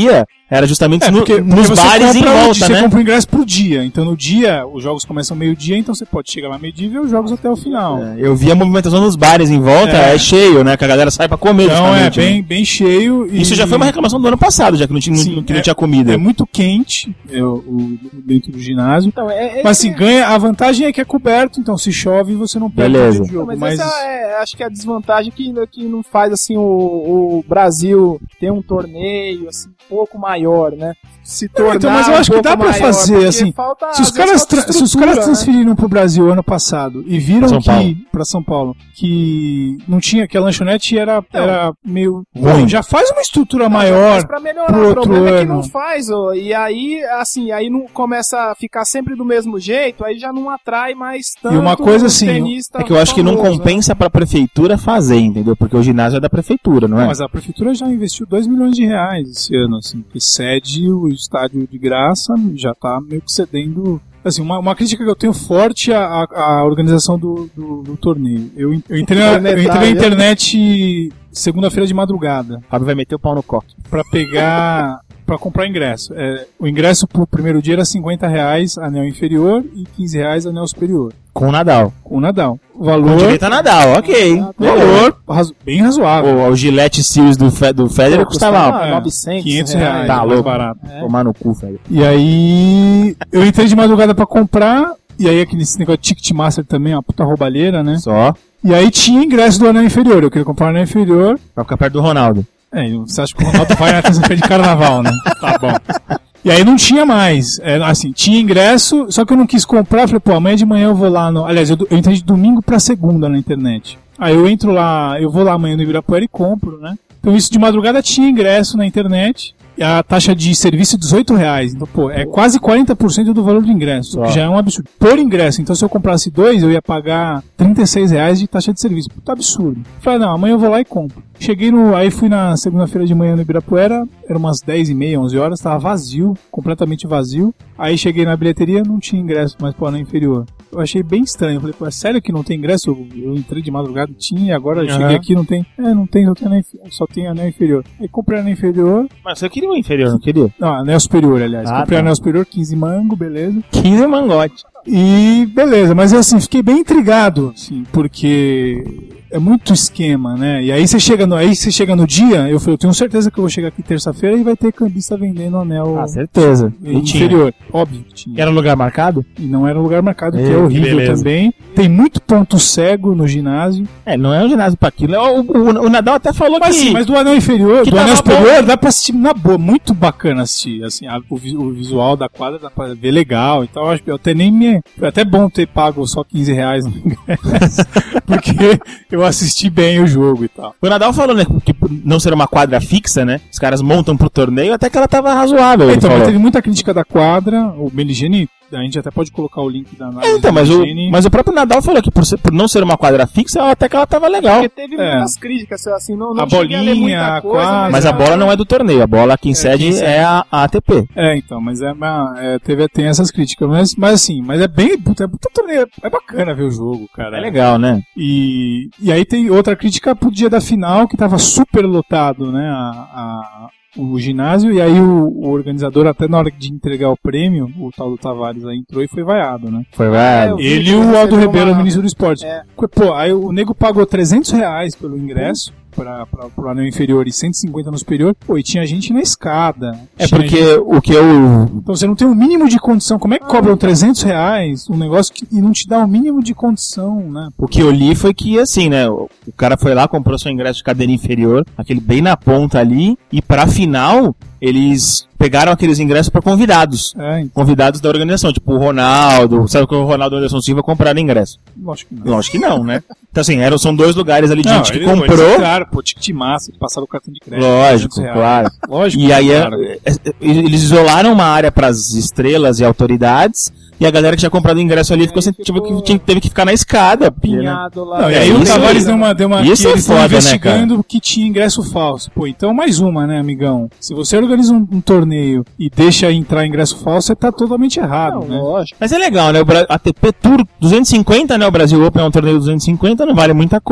S1: Era justamente
S2: É,
S1: no-
S2: porque, porque
S1: nos
S2: você
S1: bares em
S2: compra o-
S1: volta,
S2: Você
S1: né?
S2: compra o ingresso pro dia. Então no dia, os jogos começam meio-dia, então você pode chegar lá meio-dia e ver os jogos até o final.
S1: É, eu vi a movimentação nos bares em volta, é,
S2: É.
S1: cheio, né? Que a galera sai pra comer.
S2: Então é
S1: justamente, né?
S2: bem, bem cheio. E...
S1: Isso já foi uma reclamação do ano passado, já que não tinha,
S2: Sim,
S1: não, que não
S2: é-
S1: tinha comida.
S2: É muito quente é, o, o- dentro do ginásio.
S3: Então, é, é,
S2: Mas assim, ganha, a vantagem é que é coberto, então se chove você não perde
S1: Beleza.
S2: o jogo.
S3: mas,
S2: Mas,
S3: essa é, acho que é a desvantagem que, que não faz assim o, o Brasil ter um torneio assim um pouco maior, né? Se tornar
S2: então, mas eu acho
S3: um
S2: que dá
S3: pouco
S2: pra
S3: maior,
S2: fazer,
S3: porque
S2: assim,
S3: falta-
S2: se os
S3: às vezes
S2: caras,
S3: falta
S2: tra- se os
S3: estrutura,
S2: caras
S3: né?
S2: transferiram pro Brasil ano passado e viram
S1: Pra São Paulo.
S2: que pra São Paulo que não tinha, que a lanchonete era,
S3: Não.
S2: era meio
S1: Ruim.
S2: Não, já faz uma estrutura
S3: Mas
S2: maior.
S3: pra melhorar,
S2: pro
S3: o
S2: outro
S3: problema é que
S2: ano.
S3: não faz, ó, e aí, assim, aí não começa a ficar sempre do mesmo jeito, aí já não atrai mais tanto
S2: E uma coisa,
S3: o
S2: assim,
S3: tenista
S1: É que eu acho que não
S3: famoso, né?
S1: compensa pra prefeitura fazer, entendeu? Porque o ginásio é da prefeitura, não é?
S2: Mas a prefeitura já investiu dois milhões de reais esse ano, assim, que cede o estádio de graça, já tá meio que cedendo. Assim, uma, uma crítica que eu tenho forte à, à- à organização do, do, do torneio. Eu, en- eu, entrei na, eu entrei na internet segunda-feira de madrugada
S1: O Fábio vai meter o pau no coque.
S2: pra pegar. Pra comprar ingresso. É, o ingresso pro primeiro dia era cinquenta reais anel inferior e quinze reais anel superior.
S1: Com o Nadal.
S2: Com o Nadal. O
S1: Com
S2: valor.
S1: direito a Nadal, ok.
S2: valor razo- bem razoável.
S1: O, o Gillette Series do, Fe, do Federer
S3: Pô,
S1: custava
S3: custava
S2: é,
S3: novecentos
S2: quinhentos
S3: reais.
S2: reais.
S1: Tá
S2: mais
S1: louco.
S2: barato.
S1: tomar no cu, Federer.
S2: E aí, eu entrei de madrugada pra comprar, e aí aquele esse negócio de Ticketmaster também, uma puta roubalheira, né?
S1: Só
S2: E aí tinha ingresso do anel inferior, eu queria comprar o anel inferior.
S1: pra ficar perto do Ronaldo.
S2: É, você acha que o Ronaldo vai na terça-feira de carnaval, né? Tá bom. E aí não tinha mais, é, assim, tinha ingresso, só que eu não quis comprar, falei, pô, amanhã de manhã eu vou lá no... Aliás, eu, eu entrei de domingo pra segunda na internet. Aí eu entro lá, eu vou lá amanhã no Ibirapuera e compro, né? Então isso de madrugada tinha ingresso na internet, e a taxa de serviço é dezoito reais. Então, pô, é quase quarenta por cento do valor do ingresso,
S1: Só.
S2: que já é um absurdo. Por ingresso, então se eu comprasse dois, eu ia pagar trinta e seis reais de taxa de serviço. Puta absurdo. Falei, não, amanhã eu vou lá e compro. Cheguei no... Aí fui na segunda-feira de manhã no Ibirapuera, era umas dez e meia, onze horas, tava vazio, completamente vazio. Aí cheguei na bilheteria, não tinha ingresso mais pro anel inferior. Eu achei bem estranho. Eu falei, pô, é sério que não tem ingresso? Eu, eu entrei de madrugada, tinha, e agora eu
S1: Aham.
S2: cheguei aqui não tem. É, não tem, só tem anel, inf- só tem anel inferior. Aí comprei anel inferior,
S1: Mas você queria o inferior, não queria?
S2: não, anel superior, aliás.
S1: Ah,
S2: comprei
S1: tá.
S2: anel superior, quinze mango, beleza.
S1: quinze mangote.
S2: E beleza, mas assim, fiquei bem intrigado, assim, porque é muito esquema, né? E aí você chega no, aí você chega no dia, eu falei, eu tenho certeza que eu vou chegar aqui terça-feira e vai ter cambista vendendo anel
S1: Ah, certeza. E tinha.
S2: inferior. Óbvio que tinha.
S1: Era um lugar marcado?
S2: E não era um lugar marcado, que
S1: Ei,
S2: é horrível
S1: beleza.
S2: também. Tem muito ponto cego no ginásio.
S1: É, não é um ginásio pra aquilo. O, o, o Nadal até falou
S2: Mas
S1: que...
S2: sim, mas do anel inferior,
S1: que
S2: do anel
S1: tava
S2: superior, dá pra assistir na boa, muito bacana assistir, assim, a- o, vi- o visual da quadra dá pra ver legal e tal, eu acho que eu até nem me, foi até bom ter pago só quinze reais no ingresso, porque eu assisti bem o jogo e tal.
S1: O Nadal falou, né, que por não ser uma quadra fixa, né, os caras montam pro torneio, até que ela tava razoável, ele
S2: Então, mas
S1: falou.
S2: teve muita crítica da quadra, o Meligeni, a gente até pode colocar o link da análise
S1: É, então,
S2: do
S1: mas o,
S2: Meligeni.
S1: mas o próprio Nadal falou que por, ser- por não ser uma quadra fixa, até que ela tava legal.
S3: Porque teve
S2: É.
S3: muitas críticas, assim, não, não
S2: A
S3: cheguei a ler
S2: bolinha,
S3: muita
S2: a
S3: coisa,
S2: quadra.
S1: Mas a bola não é do torneio, a bola quem cede
S2: quem cede.
S1: é a, a ATP.
S2: É, então, mas é, uma- é, teve, tem essas críticas, mas, mas assim, mas é bem, puta, é, puta torneio, é bacana ver o jogo, cara.
S1: É legal, né?
S2: E, e aí tem outra crítica pro dia da final, que tava super lotado, né, a, a- o ginásio, e aí o, o organizador, até na hora de entregar o prêmio, o tal do Tavares aí entrou e foi vaiado, né?
S1: Foi,
S3: É,
S1: vai.
S3: eu vi
S2: Ele
S3: que
S2: e o Aldo
S3: recebeu
S2: Rebelo,
S3: uma-
S2: ministro do esporte.
S3: É.
S2: Pô, aí o nego pagou trezentos reais pelo ingresso, pra, pra, pro anel inferior e cento e cinquenta no superior, pô, e tinha gente na escada.
S1: É
S2: Tinha
S1: porque
S2: gente-
S1: o que eu...
S2: Então você não tem o mínimo de condição. Como é que cobram trezentos reais um negócio que, e não te dá o mínimo de condição, né?
S1: O que eu li foi que, assim, né, o o cara foi lá, comprou seu ingresso de cadeira inferior, aquele bem na ponta ali, e pra final, eles pegaram aqueles ingressos pra convidados.
S2: É,
S1: Convidados da organização, tipo o Ronaldo, sabe que o Ronaldo e o Anderson Silva compraram ingresso?
S2: lógico que não.
S1: Lógico que não, né? Então, assim, eram, são dois lugares ali de gente que
S2: eles-
S1: comprou.
S2: Eles, claro, pô, ticket massa, passaram o cartão de crédito.
S1: Lógico,
S2: trezentos reais.
S1: claro.
S2: Lógico.
S1: E aí, é-
S2: claro.
S1: é- é- eles isolaram uma área pras estrelas e autoridades, e a galera que tinha comprado o ingresso ali ficou, sem-
S3: ficou-
S1: tipo, que tinha- teve que ficar na escada. porque, né?
S3: Pinhado lá.
S2: Não, e
S1: É,
S2: aí o
S1: isso
S2: Tavares
S1: aí,
S2: deu uma, deu uma
S1: isso
S2: que
S1: é
S2: eles estão
S1: foda, né,
S2: investigando que tinha ingresso falso. Pô, então mais uma, né, amigão? Se você organiza um, um torneio e deixa entrar ingresso falso, você tá totalmente errado,
S3: Não,
S2: né?
S3: lógico.
S1: Mas é legal, né? O Bra- A T P Tour duzentos e cinquenta, né? O Brasil Open é um torneio de duzentos e cinquenta, não vale muita coisa.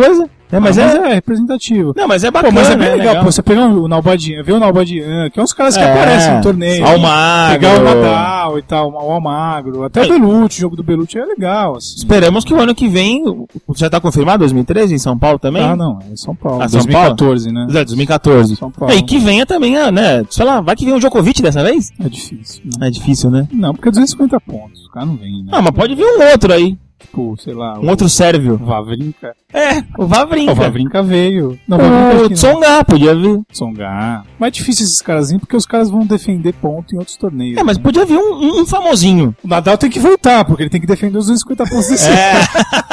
S1: É, mas,
S2: Ah,
S1: é...
S2: é representativo.
S1: Não, mas é
S2: Pô,
S1: bacana,
S2: mas é bem
S1: né?
S2: legal, pô, você pegar o Nalbadian, ver o Nalbadian, que é uns caras que
S1: É.
S2: aparecem no torneio.
S1: Almagro.
S2: Pegar o Nadal e tal, o Almagro, até
S1: Aí.
S2: o Belucci, o jogo do Belucci é legal, assim.
S1: Esperamos que o ano que vem, já tá confirmado, dois mil e treze, em São Paulo também?
S2: Ah, não, é São Paulo.
S1: Ah, São
S2: dois mil e quatorze, né?
S1: É, dois mil e quatorze.
S2: São Paulo.
S1: E que venha também, ah, né? Sei lá, vai que vem o Djokovic dessa vez?
S2: É difícil. Né?
S1: É difícil, né?
S2: Não, porque é duzentos e cinquenta pontos, o cara não vem, né?
S1: Ah, mas pode vir um outro aí.
S2: Tipo, sei lá,
S1: Um outro sérvio.
S2: o Vavrinka.
S1: É, o Vavrinka.
S2: O Vavrinka veio. Não, o Vavrinka
S1: O
S2: acho que não.
S1: Tsonga, podia vir.
S2: Tsonga. Mas é difícil esses caras virem, porque os caras vão defender ponto em outros torneios.
S1: É, mas
S2: né?
S1: podia vir um, um, um famosinho.
S2: O Nadal tem que voltar, porque ele tem que defender os duzentos e cinquenta pontos desse ano.
S1: É.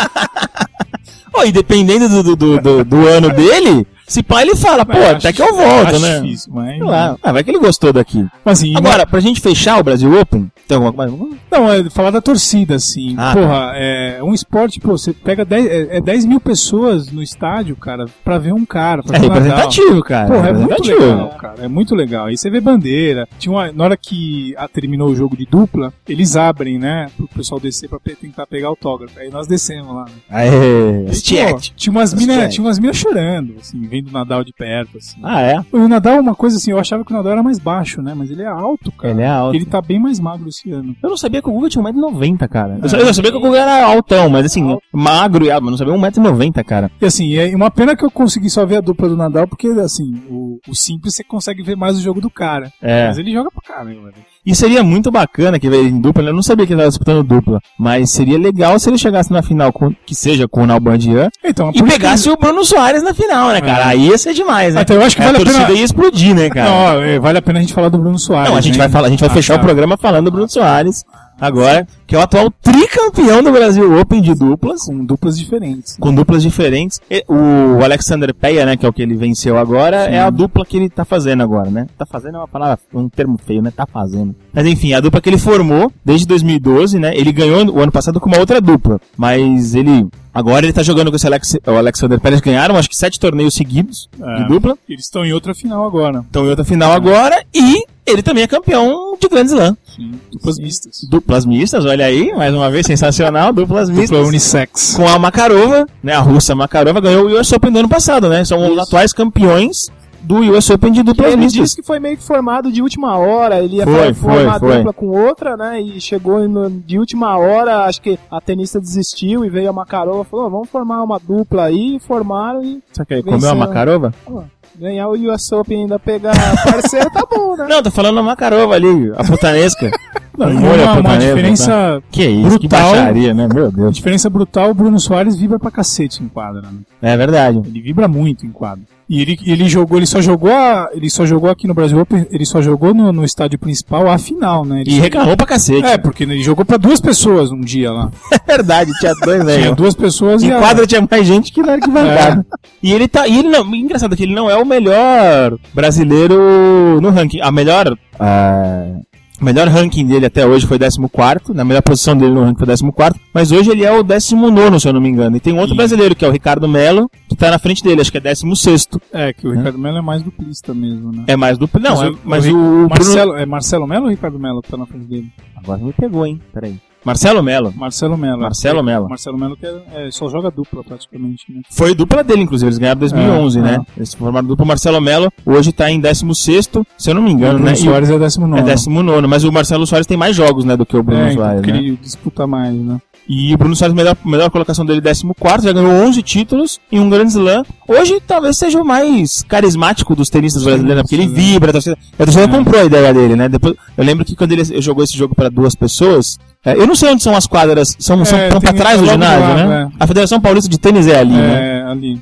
S1: Oh, e dependendo do, do, do, do, do ano dele, se pá ele fala, pô,
S2: Mas
S1: até
S2: acho-
S1: que eu volto,
S2: acho
S1: né?
S2: difícil, mas...
S1: Sei lá. Ah, vai que ele gostou daqui.
S2: Mas assim,
S1: Agora, pra gente fechar o Brasil Open, tem alguma coisa?
S2: não, é falar da torcida, assim.
S1: Ah,
S2: Porra, é um esporte, pô, você pega dez, é, é dez mil pessoas no estádio, cara, pra ver um cara, pra
S1: É
S2: ver o Nadal.
S1: representativo, cara.
S2: Porra, é muito
S1: representativo.
S2: legal, cara. É muito legal. Aí você vê bandeira. Tinha uma, na hora que ah, terminou o jogo de dupla, eles abrem, né? Pro pessoal descer pra pe- tentar pegar autógrafo. Aí nós descemos lá. Né?
S1: Aê,
S2: Aí, pô,
S1: check.
S2: tinha umas
S1: As
S2: minas,
S1: check.
S2: tinha umas minas chorando, assim, vendo o Nadal de perto, assim.
S1: Ah, é?
S2: O Nadal, uma coisa assim, eu achava que o Nadal era mais baixo, né? Mas ele é alto, cara.
S1: Ele é alto.
S2: Ele tá bem mais magro esse ano.
S1: Eu não sabia que o Guga tinha um metro e noventa, cara. Eu
S2: É.
S1: sabia, eu sabia que o Guga era altão, mas assim, magro e alto, mas não sabia um metro e noventa, cara.
S2: E assim, é uma pena que eu consegui só ver a dupla do Nadal, porque assim, o, o simples você consegue ver mais o jogo do cara.
S1: É.
S2: Mas ele joga pra caramba, velho.
S1: E seria muito bacana que veio em dupla, né? Eu não sabia que ele estava disputando dupla, mas seria legal se ele chegasse na final, com, que seja com o Nalbandian,
S2: Então,
S1: e
S2: por isso
S1: pegasse o Bruno Soares na final, né, cara?
S2: É.
S1: Aí ia ser demais, né?
S2: Até eu acho que
S1: a
S2: vale a
S1: torcida
S2: pena-
S1: ia explodir, né,
S2: que...
S1: cara?
S2: Não, é, vale a pena a gente falar do Bruno Soares.
S1: Não, a gente
S2: hein?
S1: vai falar, a gente vai
S2: Ah,
S1: fechar
S2: tá.
S1: o programa falando do Bruno Soares agora, que é o atual tricampeão do Brasil Open de duplas,
S2: Com duplas diferentes.
S1: com duplas diferentes. E o Alexander Peia, né, que é o que ele venceu agora,
S2: Sim.
S1: é a dupla que ele tá fazendo agora, né? Tá fazendo é uma palavra, um termo feio, né? Tá fazendo. Mas enfim, a dupla que ele formou desde dois mil e doze, né? Ele ganhou o ano passado com uma outra dupla, mas ele agora ele tá jogando com esse Alex, o Alexander Pérez, ganharam acho que sete torneios seguidos
S2: É.
S1: de dupla.
S2: Eles estão em outra final agora.
S1: Estão em outra final agora e ele também é campeão de Grand Slam.
S2: Sim. Duplas mistas.
S1: Duplas mistas, olha aí, mais uma vez, sensacional, duplas mistas.
S2: Dupla unissex.
S1: Com a Makarova, né, a russa Makarova ganhou o U S Open do ano passado, né? São os atuais campeões do U S Open de duplas
S3: Ele
S1: mistas.
S3: disse que foi meio que formado de última hora, ele ia
S1: Foi,
S3: formar
S1: foi, foi.
S3: dupla com outra, né, e chegou no- de última hora, acho que a tenista desistiu e veio a Makarova e falou, vamos formar uma dupla aí, formaram e
S1: Você quer
S3: Venceu.
S1: comer a Makarova?
S3: ó, ganhar o U S Open e ainda pegar parceiro, tá bom, né?
S1: Não, tô falando a Makarova ali, a putanesca.
S2: Não, e
S1: Olha a
S2: uma, uma
S1: putanesca, tá?
S2: diferença,
S1: Que isso, que
S2: brutal.
S1: baixaria, né? Meu
S2: uma
S1: Deus.
S2: diferença brutal, o Bruno Soares vibra pra cacete em quadra, né?
S1: É verdade.
S2: Ele vibra muito em quadra. E ele, ele jogou, ele só jogou a, ele só jogou aqui no Brasil Open, ele só jogou no, no estádio principal a final, né? Ele
S1: E
S2: só-
S1: reclamou pra cacete.
S2: É, porque ele jogou pra duas pessoas um dia lá.
S1: É verdade, tinha dois,
S2: Tinha
S1: velho.
S2: duas pessoas
S1: Em
S2: e a-
S1: quadra tinha mais gente que na arquibancada.
S2: É.
S1: E ele tá. E ele não. Engraçado que ele não é o melhor brasileiro no ranking. A melhor. ah, O melhor ranking dele até hoje foi décimo quarto, na melhor posição dele no ranking foi décimo quarto, mas hoje ele é o décimo nono, se eu não me engano. E tem um outro
S2: Sim.
S1: brasileiro, que é o Ricardo Melo, que tá na frente dele, acho que é décimo sexto.
S2: É, que o Ricardo Melo é mais duplista mesmo, né?
S1: É mais do. Não,
S2: Mas
S1: é-
S2: o-
S1: mas
S2: o
S1: o.
S2: Ri-
S1: Bruno-
S2: Marcelo, é Marcelo Melo ou Ricardo Melo que tá na frente dele?
S1: Agora me pegou, hein? Peraí. Marcelo Melo.
S2: Marcelo Melo.
S1: Marcelo Melo.
S2: Marcelo Melo que é, é, só joga dupla praticamente, né?
S1: Foi dupla dele, inclusive, eles ganharam em dois mil e onze,
S2: É,
S1: né?
S2: é.
S1: Eles formaram dupla. O Marcelo Melo hoje tá em décimo sexto, se eu não me
S2: O
S1: engano,
S2: Bruno
S1: né? E o-
S2: Soares é décimo nono.
S1: É décimo nono, mas o Marcelo Soares tem mais jogos, né, do que o Bruno
S2: É, então,
S1: Soares,
S2: porque
S1: né?
S2: ele disputa mais, né?
S1: E o Bruno Soares, melhor, melhor colocação dele, décimo quarto, já ganhou onze títulos em um Grand Slam. Hoje, talvez seja o mais carismático dos tenistas brasileiros, né? Porque ele
S2: sim.
S1: vibra, a torcida, a torcida
S2: É.
S1: comprou a ideia dele, né? Depois, eu lembro que quando ele jogou esse jogo para duas pessoas, é, eu não sei onde são as quadras, são, são
S2: É,
S1: tão pra
S2: tem-
S1: trás do
S2: logo do
S1: ginásio,
S2: lado,
S1: né?
S2: é.
S1: A Federação Paulista de Tênis é ali, né?
S2: É, ali.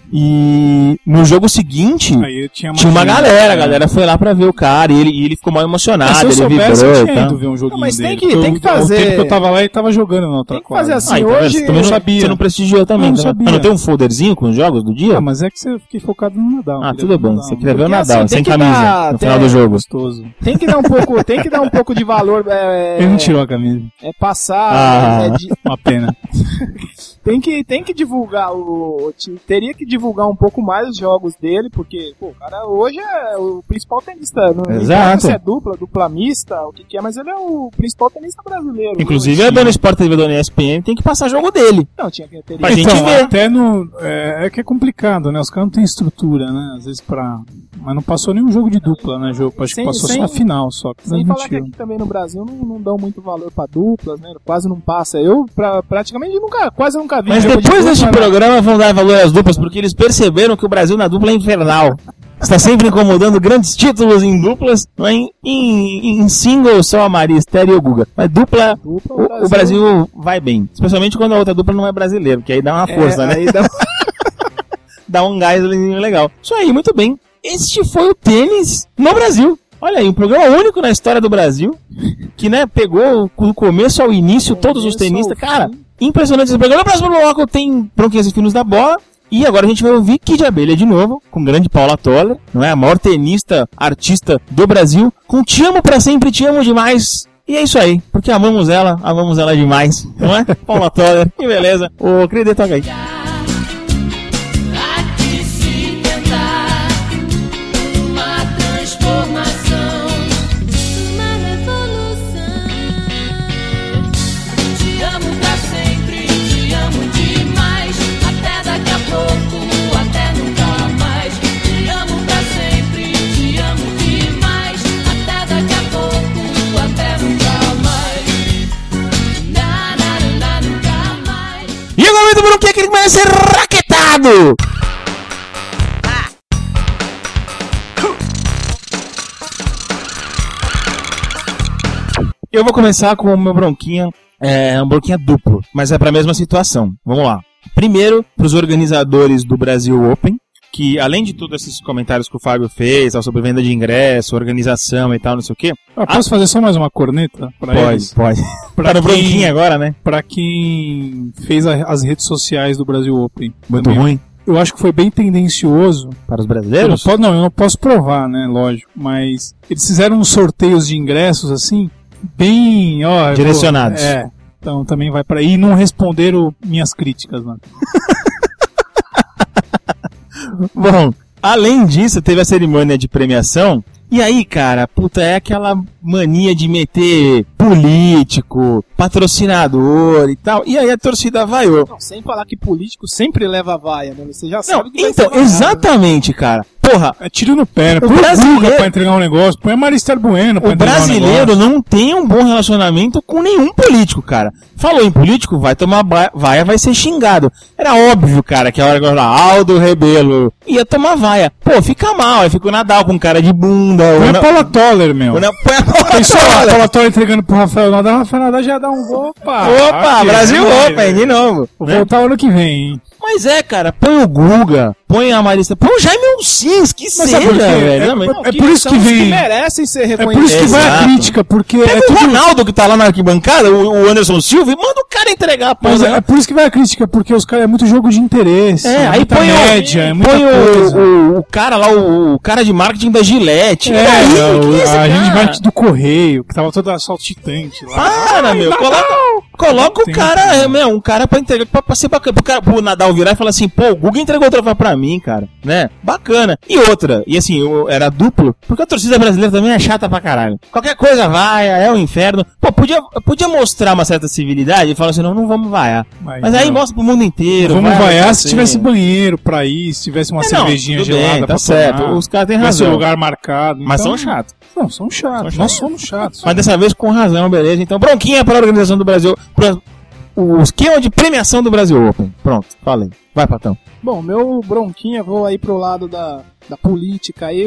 S1: E no jogo seguinte,
S2: Aí tinha,
S1: tinha uma
S2: gente,
S1: galera, a
S2: é.
S1: galera foi lá pra ver o cara, e ele, e ele ficou mal
S2: Mas
S1: emocionado,
S2: se eu
S1: ele
S2: soubesse,
S1: vibrou
S2: eu
S1: e
S2: tinha
S1: tal.
S2: ido ver um joguinho
S3: Não, mas tem
S2: dele,
S3: que-
S2: porque
S3: tem
S2: o-
S3: que fazer-
S2: O tempo que eu tava lá, ele tava jogando na outra
S3: Tem que fazer
S2: quadra.
S3: assim,
S1: Ah, então,
S3: hoje...
S1: você também
S2: eu
S1: não,
S2: sabia.
S1: você não prestigiou também,
S2: Eu não
S1: tá?
S2: sabia.
S1: Ah, não tem um folderzinho com os jogos do dia?
S2: Ah, mas é que você fiquei focado no Nadal.
S1: Ah,
S2: queria
S1: tudo
S2: ver o
S1: bem,
S2: Nadal.
S1: você queria ver o
S3: Porque,
S1: Nadal,
S3: assim,
S1: sem
S3: tem que
S1: camisa,
S3: dar-
S1: no
S3: tem-
S1: final do jogo.
S2: Gostoso.
S3: Tem que dar um pouco, tem que dar um pouco de valor. É,
S2: Ele não tirou a camisa.
S3: é, pra passar.
S1: Ah.
S3: É de-
S2: Uma pena.
S3: tem, que, tem que divulgar o, o time. Teria que divulgar um pouco mais os jogos dele, porque, pô, o cara hoje é o principal tenista. Não
S1: Exato.
S3: importa se é dupla, dupla mista, o que, que é, mas ele é o principal tenista brasileiro.
S1: Inclusive,
S3: hoje.
S1: a Dona Sport T V da E S P N tem que passar jogo dele.
S3: Não, tinha que ter.
S1: Pra gente
S2: então,
S1: ver.
S2: até no. É, é que é complicado, né? Os caras não têm estrutura, né? Às vezes pra. Mas não passou nenhum jogo de dupla, né, jogo? Acho que
S3: Sem-
S2: passou
S3: sem-
S2: só a final, só. Que
S3: Sem falar que
S2: transmitiu.
S3: aqui também no Brasil não, não dão muito valor pra duplas, né? Quase não passa. Eu pra, praticamente nunca, quase nunca vi.
S1: Mas
S3: jogo de
S1: depois
S3: dupla,
S1: deste
S3: né?
S1: programa vão dar valor às duplas, porque eles perceberam que o Brasil na dupla é infernal. Está sempre incomodando grandes títulos em duplas, não é? em, em, em single só a Maria Esther e o Guga. Mas dupla,
S3: Dupla,
S1: o, o Brasil vai bem. Especialmente quando a outra dupla não é brasileira, porque aí dá uma força,
S3: é,
S1: né?
S3: aí dá-
S1: Dá um gás legal. Isso aí, muito bem. Este foi o tênis no Brasil. Olha aí, um programa único na história do Brasil, que, né, pegou do começo ao início todos os
S3: Começo
S1: tenistas.
S3: ao
S1: Cara,
S3: fim.
S1: impressionante esse programa. No próximo bloco tem Bronquinhas e Finos da Bola. E agora a gente vai ouvir Kid Abelha de novo, com o grande Paula Toller, não é? A maior tenista, artista do Brasil, com Te Amo Pra Sempre, Te Amo Demais. E é isso aí, porque amamos ela, amamos ela demais, não é? Paula Toller, que beleza. Ô, querido, toca aí.
S6: Aqui se tentar uma transformação, uma revolução. Te amo pra sempre, te amo demais, até daqui a pouco, até nunca mais. Te amo pra sempre, te amo demais, até daqui a pouco, até nunca mais. Na, na, na, nunca mais.
S1: E agora o momento Bronquinha que ele começa a ser raquetado! Eu vou começar com o meu Bronquinha, é um Bronquinha duplo, mas é para a mesma situação. Vamos lá. Primeiro, para os organizadores do Brasil Open, que além de todos esses comentários que o Fábio fez, tal, sobre venda de ingresso, organização e tal, não sei o quê.
S2: Ah, posso fazer só mais uma corneta pra eles?
S1: pode.
S2: Pra
S1: Tá no
S2: quem-
S1: Bronquinha agora, né?
S2: Pra quem fez a- as redes sociais do Brasil Open.
S1: Muito
S2: Também.
S1: ruim
S2: Eu acho que foi bem tendencioso.
S1: para os
S2: Eu não,
S1: brasileiros.
S2: posso, não, eu não posso provar, né? Lógico. Mas eles fizeram uns sorteios de ingressos, assim, bem, ó...
S1: Direcionados.
S2: É. Então também vai pra aí. E não responderam minhas críticas, mano.
S1: Bom, além disso, teve a cerimônia de premiação. E aí, cara, puta, é aquela mania de meter político, patrocinador e tal. E aí a torcida vaiou.
S3: Não, sem falar que político sempre leva vaia, né? Você já sabe
S1: Não,
S3: que vai
S1: então,
S3: ser vaiado, né?
S1: exatamente, cara. Porra,
S2: É tiro no pé, né? Põe o
S1: brasileiro-
S2: Guga pra entregar um negócio, põe a Maristela Bueno pra
S1: o
S2: entregar um
S1: brasileiro
S2: negócio.
S1: não tem um bom relacionamento com nenhum político, cara. Falou em político, vai tomar ba- vaia, vai ser xingado. Era óbvio, cara, que a hora que eu falava, Aldo Rebelo ia tomar vaia. Pô, fica mal, aí fica o Nadal com cara de bunda.
S2: Põe
S1: ou
S2: a
S1: na-
S2: Paula Toller, meu.
S1: ou na- põe a Paula
S2: Pensou a
S1: Toller.
S2: Paula Toller entregando pro Rafael Nadal, Rafael Nadal já dá um gol. Opa,
S1: Opa,
S2: aqui,
S1: Brasil
S2: né?
S1: Open, de novo.
S2: Vou
S1: né?
S2: voltar ano que vem, hein?
S1: Mas é, cara, põe o Guga, põe a Marista, põe o Jaime Alcins, que
S2: sabe
S1: seja,
S2: por quê?
S1: velho.
S2: É-
S1: também.
S3: Não,
S2: É por isso
S3: são
S2: que
S3: os
S2: vem-
S3: merecem ser
S2: É por isso
S3: reconhecidos.
S2: que vai a
S1: Exato.
S2: crítica, porque é
S1: Pega o
S2: tudo...
S1: Ronaldo que tá lá na arquibancada, o, o Anderson Silva, e manda o cara entregar a
S2: Mas
S1: porra.
S2: é, é por isso que vai a crítica, porque os caras é muito jogo de interesse,
S1: É,
S2: é
S1: aí
S2: muita
S1: põe
S2: média,
S1: o,
S2: é muita
S1: põe o,
S2: coisa.
S1: o, o cara lá, o, o cara de marketing da Gillette.
S2: É,
S1: E aí,
S2: o-
S1: quem é esse
S2: a gente
S1: cara?
S2: vai do Correio, que tava toda saltitante lá.
S1: Para, meu, coloca, coloca o
S2: Tem
S1: cara,
S2: que-
S1: é, meu, um cara pra entregar, pra, pra ser bacana, pro, cara, pro Nadal virar e falar assim, pô, o Guga entregou o troféu pra mim, cara, né, bacana. E outra, e assim, eu, era duplo, porque a torcida brasileira também é chata pra caralho. Qualquer coisa vai, é o inferno. Pô, podia, podia mostrar uma certa civilidade e falar assim, não, não vamos vaiar.
S2: Mas
S1: Mas aí
S2: não.
S1: mostra pro mundo inteiro.
S2: Vamos
S1: vai,
S2: vaiar
S1: vai
S2: se
S1: ser.
S2: tivesse banheiro pra ir, se tivesse uma
S1: É, não,
S2: cervejinha
S1: tudo
S2: gelada
S1: bem, tá
S2: pra
S1: certo,
S2: tomar.
S1: os caras têm
S2: tivesse
S1: razão.
S2: um lugar marcado.
S1: Mas
S2: então-
S1: são chatos.
S2: Não, são chatos.
S1: São
S2: Nós
S1: chatos.
S2: somos chatos.
S1: Mas dessa vez com razão, beleza. Então, bronquinha para a organização do Brasil. Pra, o esquema de premiação do Brasil Open. Pronto, falei. Vai, Patão.
S3: Bom, meu bronquinha, vou aí pro lado da, da política aí.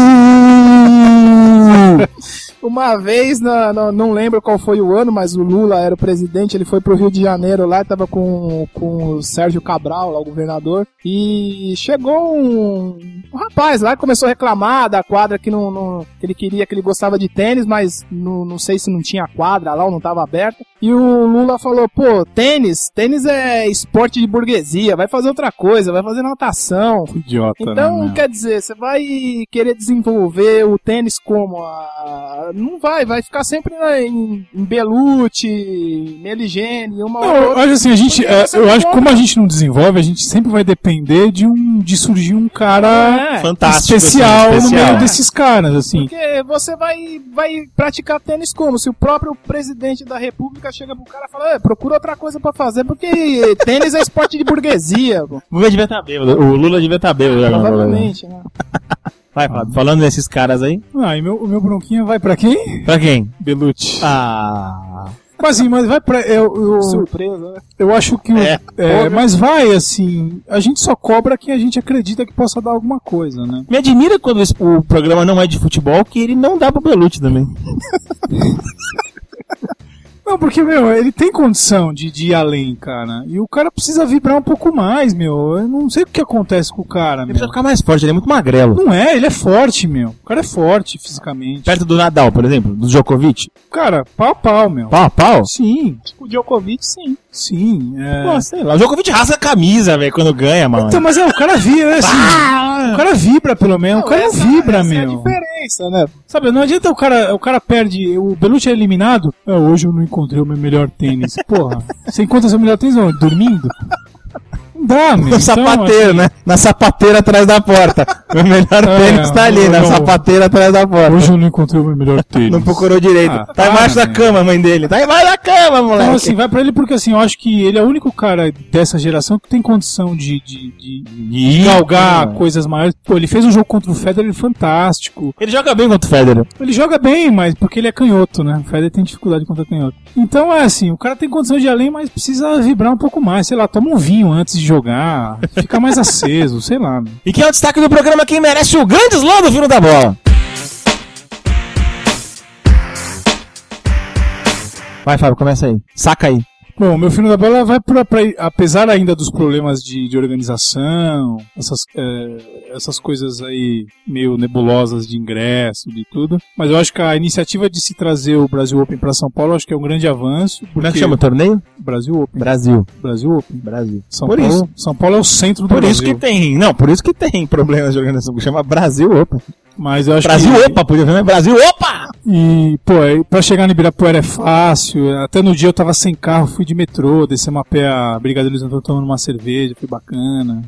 S3: Uma vez, na, na- não lembro qual foi o ano, mas o Lula era o presidente, ele foi pro Rio de Janeiro lá, tava com, com o Sérgio Cabral, lá, o governador, e chegou um, um rapaz lá que começou a reclamar da quadra que, não, não- que ele queria, que ele gostava de tênis, mas não, não sei se não tinha quadra lá ou não tava aberta. E o Lula falou, pô, tênis, tênis é esporte de burguesia, vai vai fazer outra coisa, vai fazer natação.
S2: Idiota,
S3: Então,
S2: né, meu?
S3: quer dizer, você vai querer desenvolver o tênis como? A... Não vai, vai ficar sempre na, em, em Belute, Meligene, uma
S2: Não,
S3: ou
S2: eu
S3: outra.
S2: acho assim, a gente,
S3: Porque
S2: é,
S3: você
S2: eu
S3: não
S2: acho que
S3: pode-
S2: como a gente não desenvolve, a gente sempre vai depender de um de surgir um cara
S3: É,
S1: Fantástico.
S2: especial,
S1: assim,
S2: no
S1: especial.
S2: meio desses caras, assim.
S3: Porque você vai, vai praticar tênis como? Se o próprio presidente da república chega pro cara e fala, "É, procura outra coisa pra fazer, porque tênis é esporte de burguesia, pô."
S1: O Lula devia estar bêbado. O Lula devia estar bêbado. agora.
S3: Provavelmente, né?
S1: Vai, Fábio, falando desses caras aí.
S2: Ah, e meu, o meu bronquinha vai pra quem?
S1: Pra quem?
S2: Belucci.
S1: Ah.
S2: Mas assim, mas vai pra. Eu, eu,
S3: Surpresa, né?
S2: eu acho que. o-
S1: É.
S2: é, mas vai, assim. A gente só cobra quem a gente acredita que possa dar alguma coisa, né?
S1: Me admira quando esse- o programa não é de futebol, que ele não dá pro Belucci também.
S2: Não, porque, meu, ele tem condição de, de ir além, cara. E o cara precisa vibrar um pouco mais, meu. Eu não sei o que acontece com o cara,
S1: Ele
S2: meu.
S1: precisa ficar mais forte, ele é muito magrelo.
S2: Não é, ele é forte, meu. O cara é forte fisicamente.
S1: Perto do Nadal, por exemplo, do Djokovic.
S2: Cara, pau a pau, meu.
S1: Pau a pau?
S2: Sim,
S3: O Djokovic, sim.
S2: sim. É...
S1: Pô, sei lá. O Djokovic rasga a camisa, velho, quando ganha, mano.
S2: Então, mas é, o cara vibra, é assim.
S1: Ah!
S2: O cara vibra, pelo menos. o cara
S3: essa-
S2: não vibra,
S3: essa é a
S2: meu.
S3: diferença, né?
S2: Sabe, não adianta o cara, o cara perde, o Belucci é eliminado. Ah, hoje eu não encontrei o meu melhor tênis. Porra, você encontra seu melhor tênis onde? Dormindo? Não dá, meu.
S1: No
S2: Então,
S1: sapateiro, né? Na sapateira atrás da porta. O melhor
S2: É,
S1: tênis tá ali, na
S2: não.
S1: sapateira atrás da porta.
S2: Hoje eu não encontrei o meu melhor tênis.
S1: Não procurou direito.
S2: Ah,
S1: tá embaixo
S2: para,
S1: da
S2: meu.
S1: cama, a mãe dele. Tá embaixo da cama, moleque.
S2: Então, assim, vai pra ele porque, assim, eu acho que ele é o único cara dessa geração que tem condição de, de, de, de
S1: Ih,
S2: galgar
S1: cara.
S2: coisas maiores. Pô, ele fez um jogo contra o Federer fantástico.
S1: Ele joga bem contra o Federer.
S2: Ele joga bem, mas porque ele é canhoto, né? O Federer tem dificuldade contra canhoto. Então, é assim, o cara tem condição de ir além, mas precisa vibrar um pouco mais. Sei lá, toma um vinho antes de jogar, fica mais aceso, sei lá.
S1: E quem é o destaque do programa? Quem merece o grande slam do Fino da Bola? Vai, Fábio, começa aí. Saca aí.
S2: Bom, meu filho da bola vai pra, pra apesar ainda dos problemas de, de organização, essas, é, essas coisas aí meio nebulosas de ingresso, de tudo, mas eu acho que a iniciativa de se trazer o Brasil Open pra São Paulo, eu acho que é um grande avanço.
S1: Como é que
S2: porque-
S1: chama o torneio?
S2: Brasil Open.
S1: Brasil.
S2: Brasil Open.
S1: Brasil.
S2: São
S1: Por
S2: Paulo,
S1: isso.
S2: São Paulo é o centro do
S1: Por
S2: Brasil.
S1: isso que tem. Não, por isso que tem problemas de organização. Que chama Brasil Opa.
S2: Mas eu acho
S1: Brasil
S2: que...
S1: Opa, podia ver, Brasil Opa!
S2: E, pô, aí, pra chegar no Ibirapuera é fácil. Até no dia eu tava sem carro, fui de metrô, descemos a pé a Brigadeiro Antônio tomando uma cerveja, foi bacana.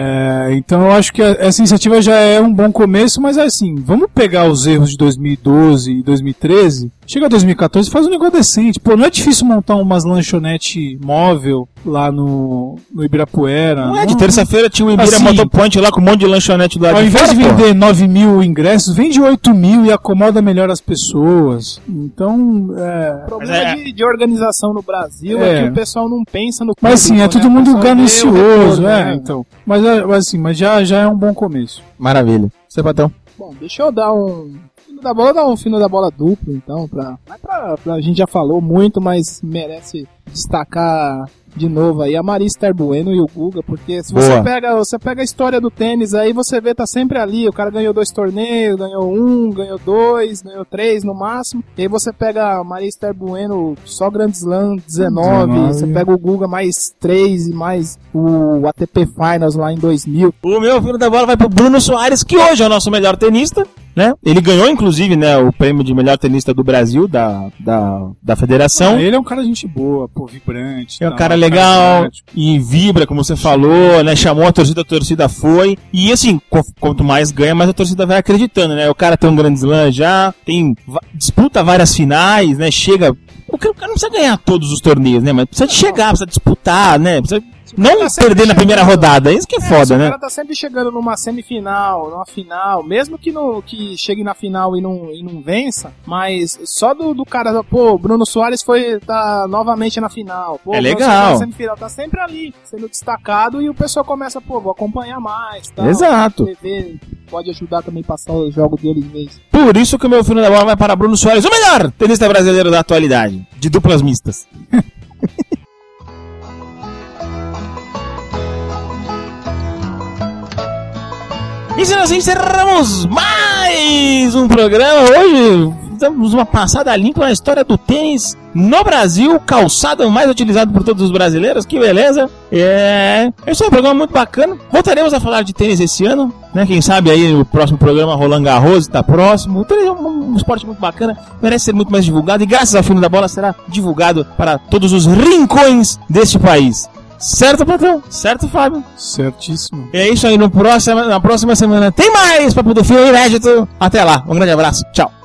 S2: É, então eu acho que a- essa iniciativa já é um bom começo, mas é assim, vamos pegar os erros de dois mil e doze e dois mil e treze, chega dois mil e quatorze e faz um negócio decente. Pô, não é difícil montar umas lanchonete móvel lá no, no Ibirapuera.
S1: Não é, de terça-feira tinha o Ibira
S2: Assim,
S1: Motopoint lá com um monte de lanchonete do lado
S2: Ao
S1: de
S2: invés
S1: fora,
S2: de
S1: pô.
S2: vender nove mil ingressos, vende oito mil e acomoda melhor as pessoas. Então, é...
S3: O problema
S1: Mas é-
S3: de, de organização no Brasil é.
S2: É.
S3: que o pessoal não pensa no
S2: Mas assim, é
S3: público,
S2: todo
S3: né? O
S2: mundo
S3: pessoal vê o
S2: ganancioso,
S3: retorno,
S2: é,
S3: né?
S2: então. Mas, é, mas assim, mas já, já é um bom começo.
S1: Maravilha. Você, patrão.
S3: Bom, deixa eu dar um. Fino da bola, dar um fino da bola duplo, então, pra. Mas pra, pra. A gente já falou muito, mas merece destacar de novo aí a Marista Bueno e o Guga, porque se você
S1: Boa.
S3: pega, você pega a história do tênis aí, você vê, tá sempre ali, o cara ganhou dois torneios, ganhou um, ganhou dois, ganhou três no máximo, e aí você pega a Marista Bueno, só Grand Slam dezenove,
S2: dezenove.
S3: você pega o Guga mais três e mais o A T P Finals lá em dois mil.
S1: O meu filho da bola vai pro Bruno Soares, que hoje é o nosso melhor tenista, né? Ele ganhou, inclusive, né, o prêmio de melhor tenista do Brasil, da, da, da federação.
S2: Ah, ele é um cara gente boa, pô, vibrante.
S1: É um
S2: tal,
S1: cara legal
S2: carismático.
S1: e vibra, como você falou, né? Chamou a torcida, a torcida foi. E assim, qu- quanto mais ganha, mais a torcida vai acreditando, né? O cara tem um grande slam já, tem, va- disputa várias finais, né? Chega. O cara, o cara não precisa ganhar todos os torneios, né? Mas precisa de chegar, precisa disputar, né? Precisa não
S3: tá sempre
S1: perder na primeira
S3: chegando.
S1: rodada. Isso que é
S3: É,
S1: foda,
S3: se o
S1: né?
S3: cara tá sempre chegando numa semifinal, numa final, mesmo que, no, que chegue na final e não, e não vença, mas só do, do cara, pô, Bruno Soares foi, tá novamente na final, pô,
S1: É
S3: Bruno
S1: legal.
S3: Soares na semifinal, tá sempre ali, sendo destacado, e o pessoal começa, pô, vou acompanhar mais, tal.
S1: Exato.
S3: T V pode ajudar também a passar o jogo dele em vez.
S1: Por isso que o meu filho da bola vai para Bruno Soares, o melhor tenista brasileiro da atualidade, de duplas mistas. E se nós encerramos mais um programa hoje, damos uma passada limpa na história do tênis no Brasil, calçado mais utilizado por todos os brasileiros, que beleza. É, esse é um programa muito bacana. Voltaremos a falar de tênis esse ano, né? Quem sabe aí o próximo programa Roland Garros está próximo. O tênis é um, um esporte muito bacana, merece ser muito mais divulgado e graças ao Fino da Bola será divulgado para todos os rincões deste país. Certo, Platão? Certo, Fábio?
S2: Certíssimo.
S1: É isso aí, no próximo, na próxima semana tem mais Papo do Fio inédito. Até lá, um grande abraço, tchau.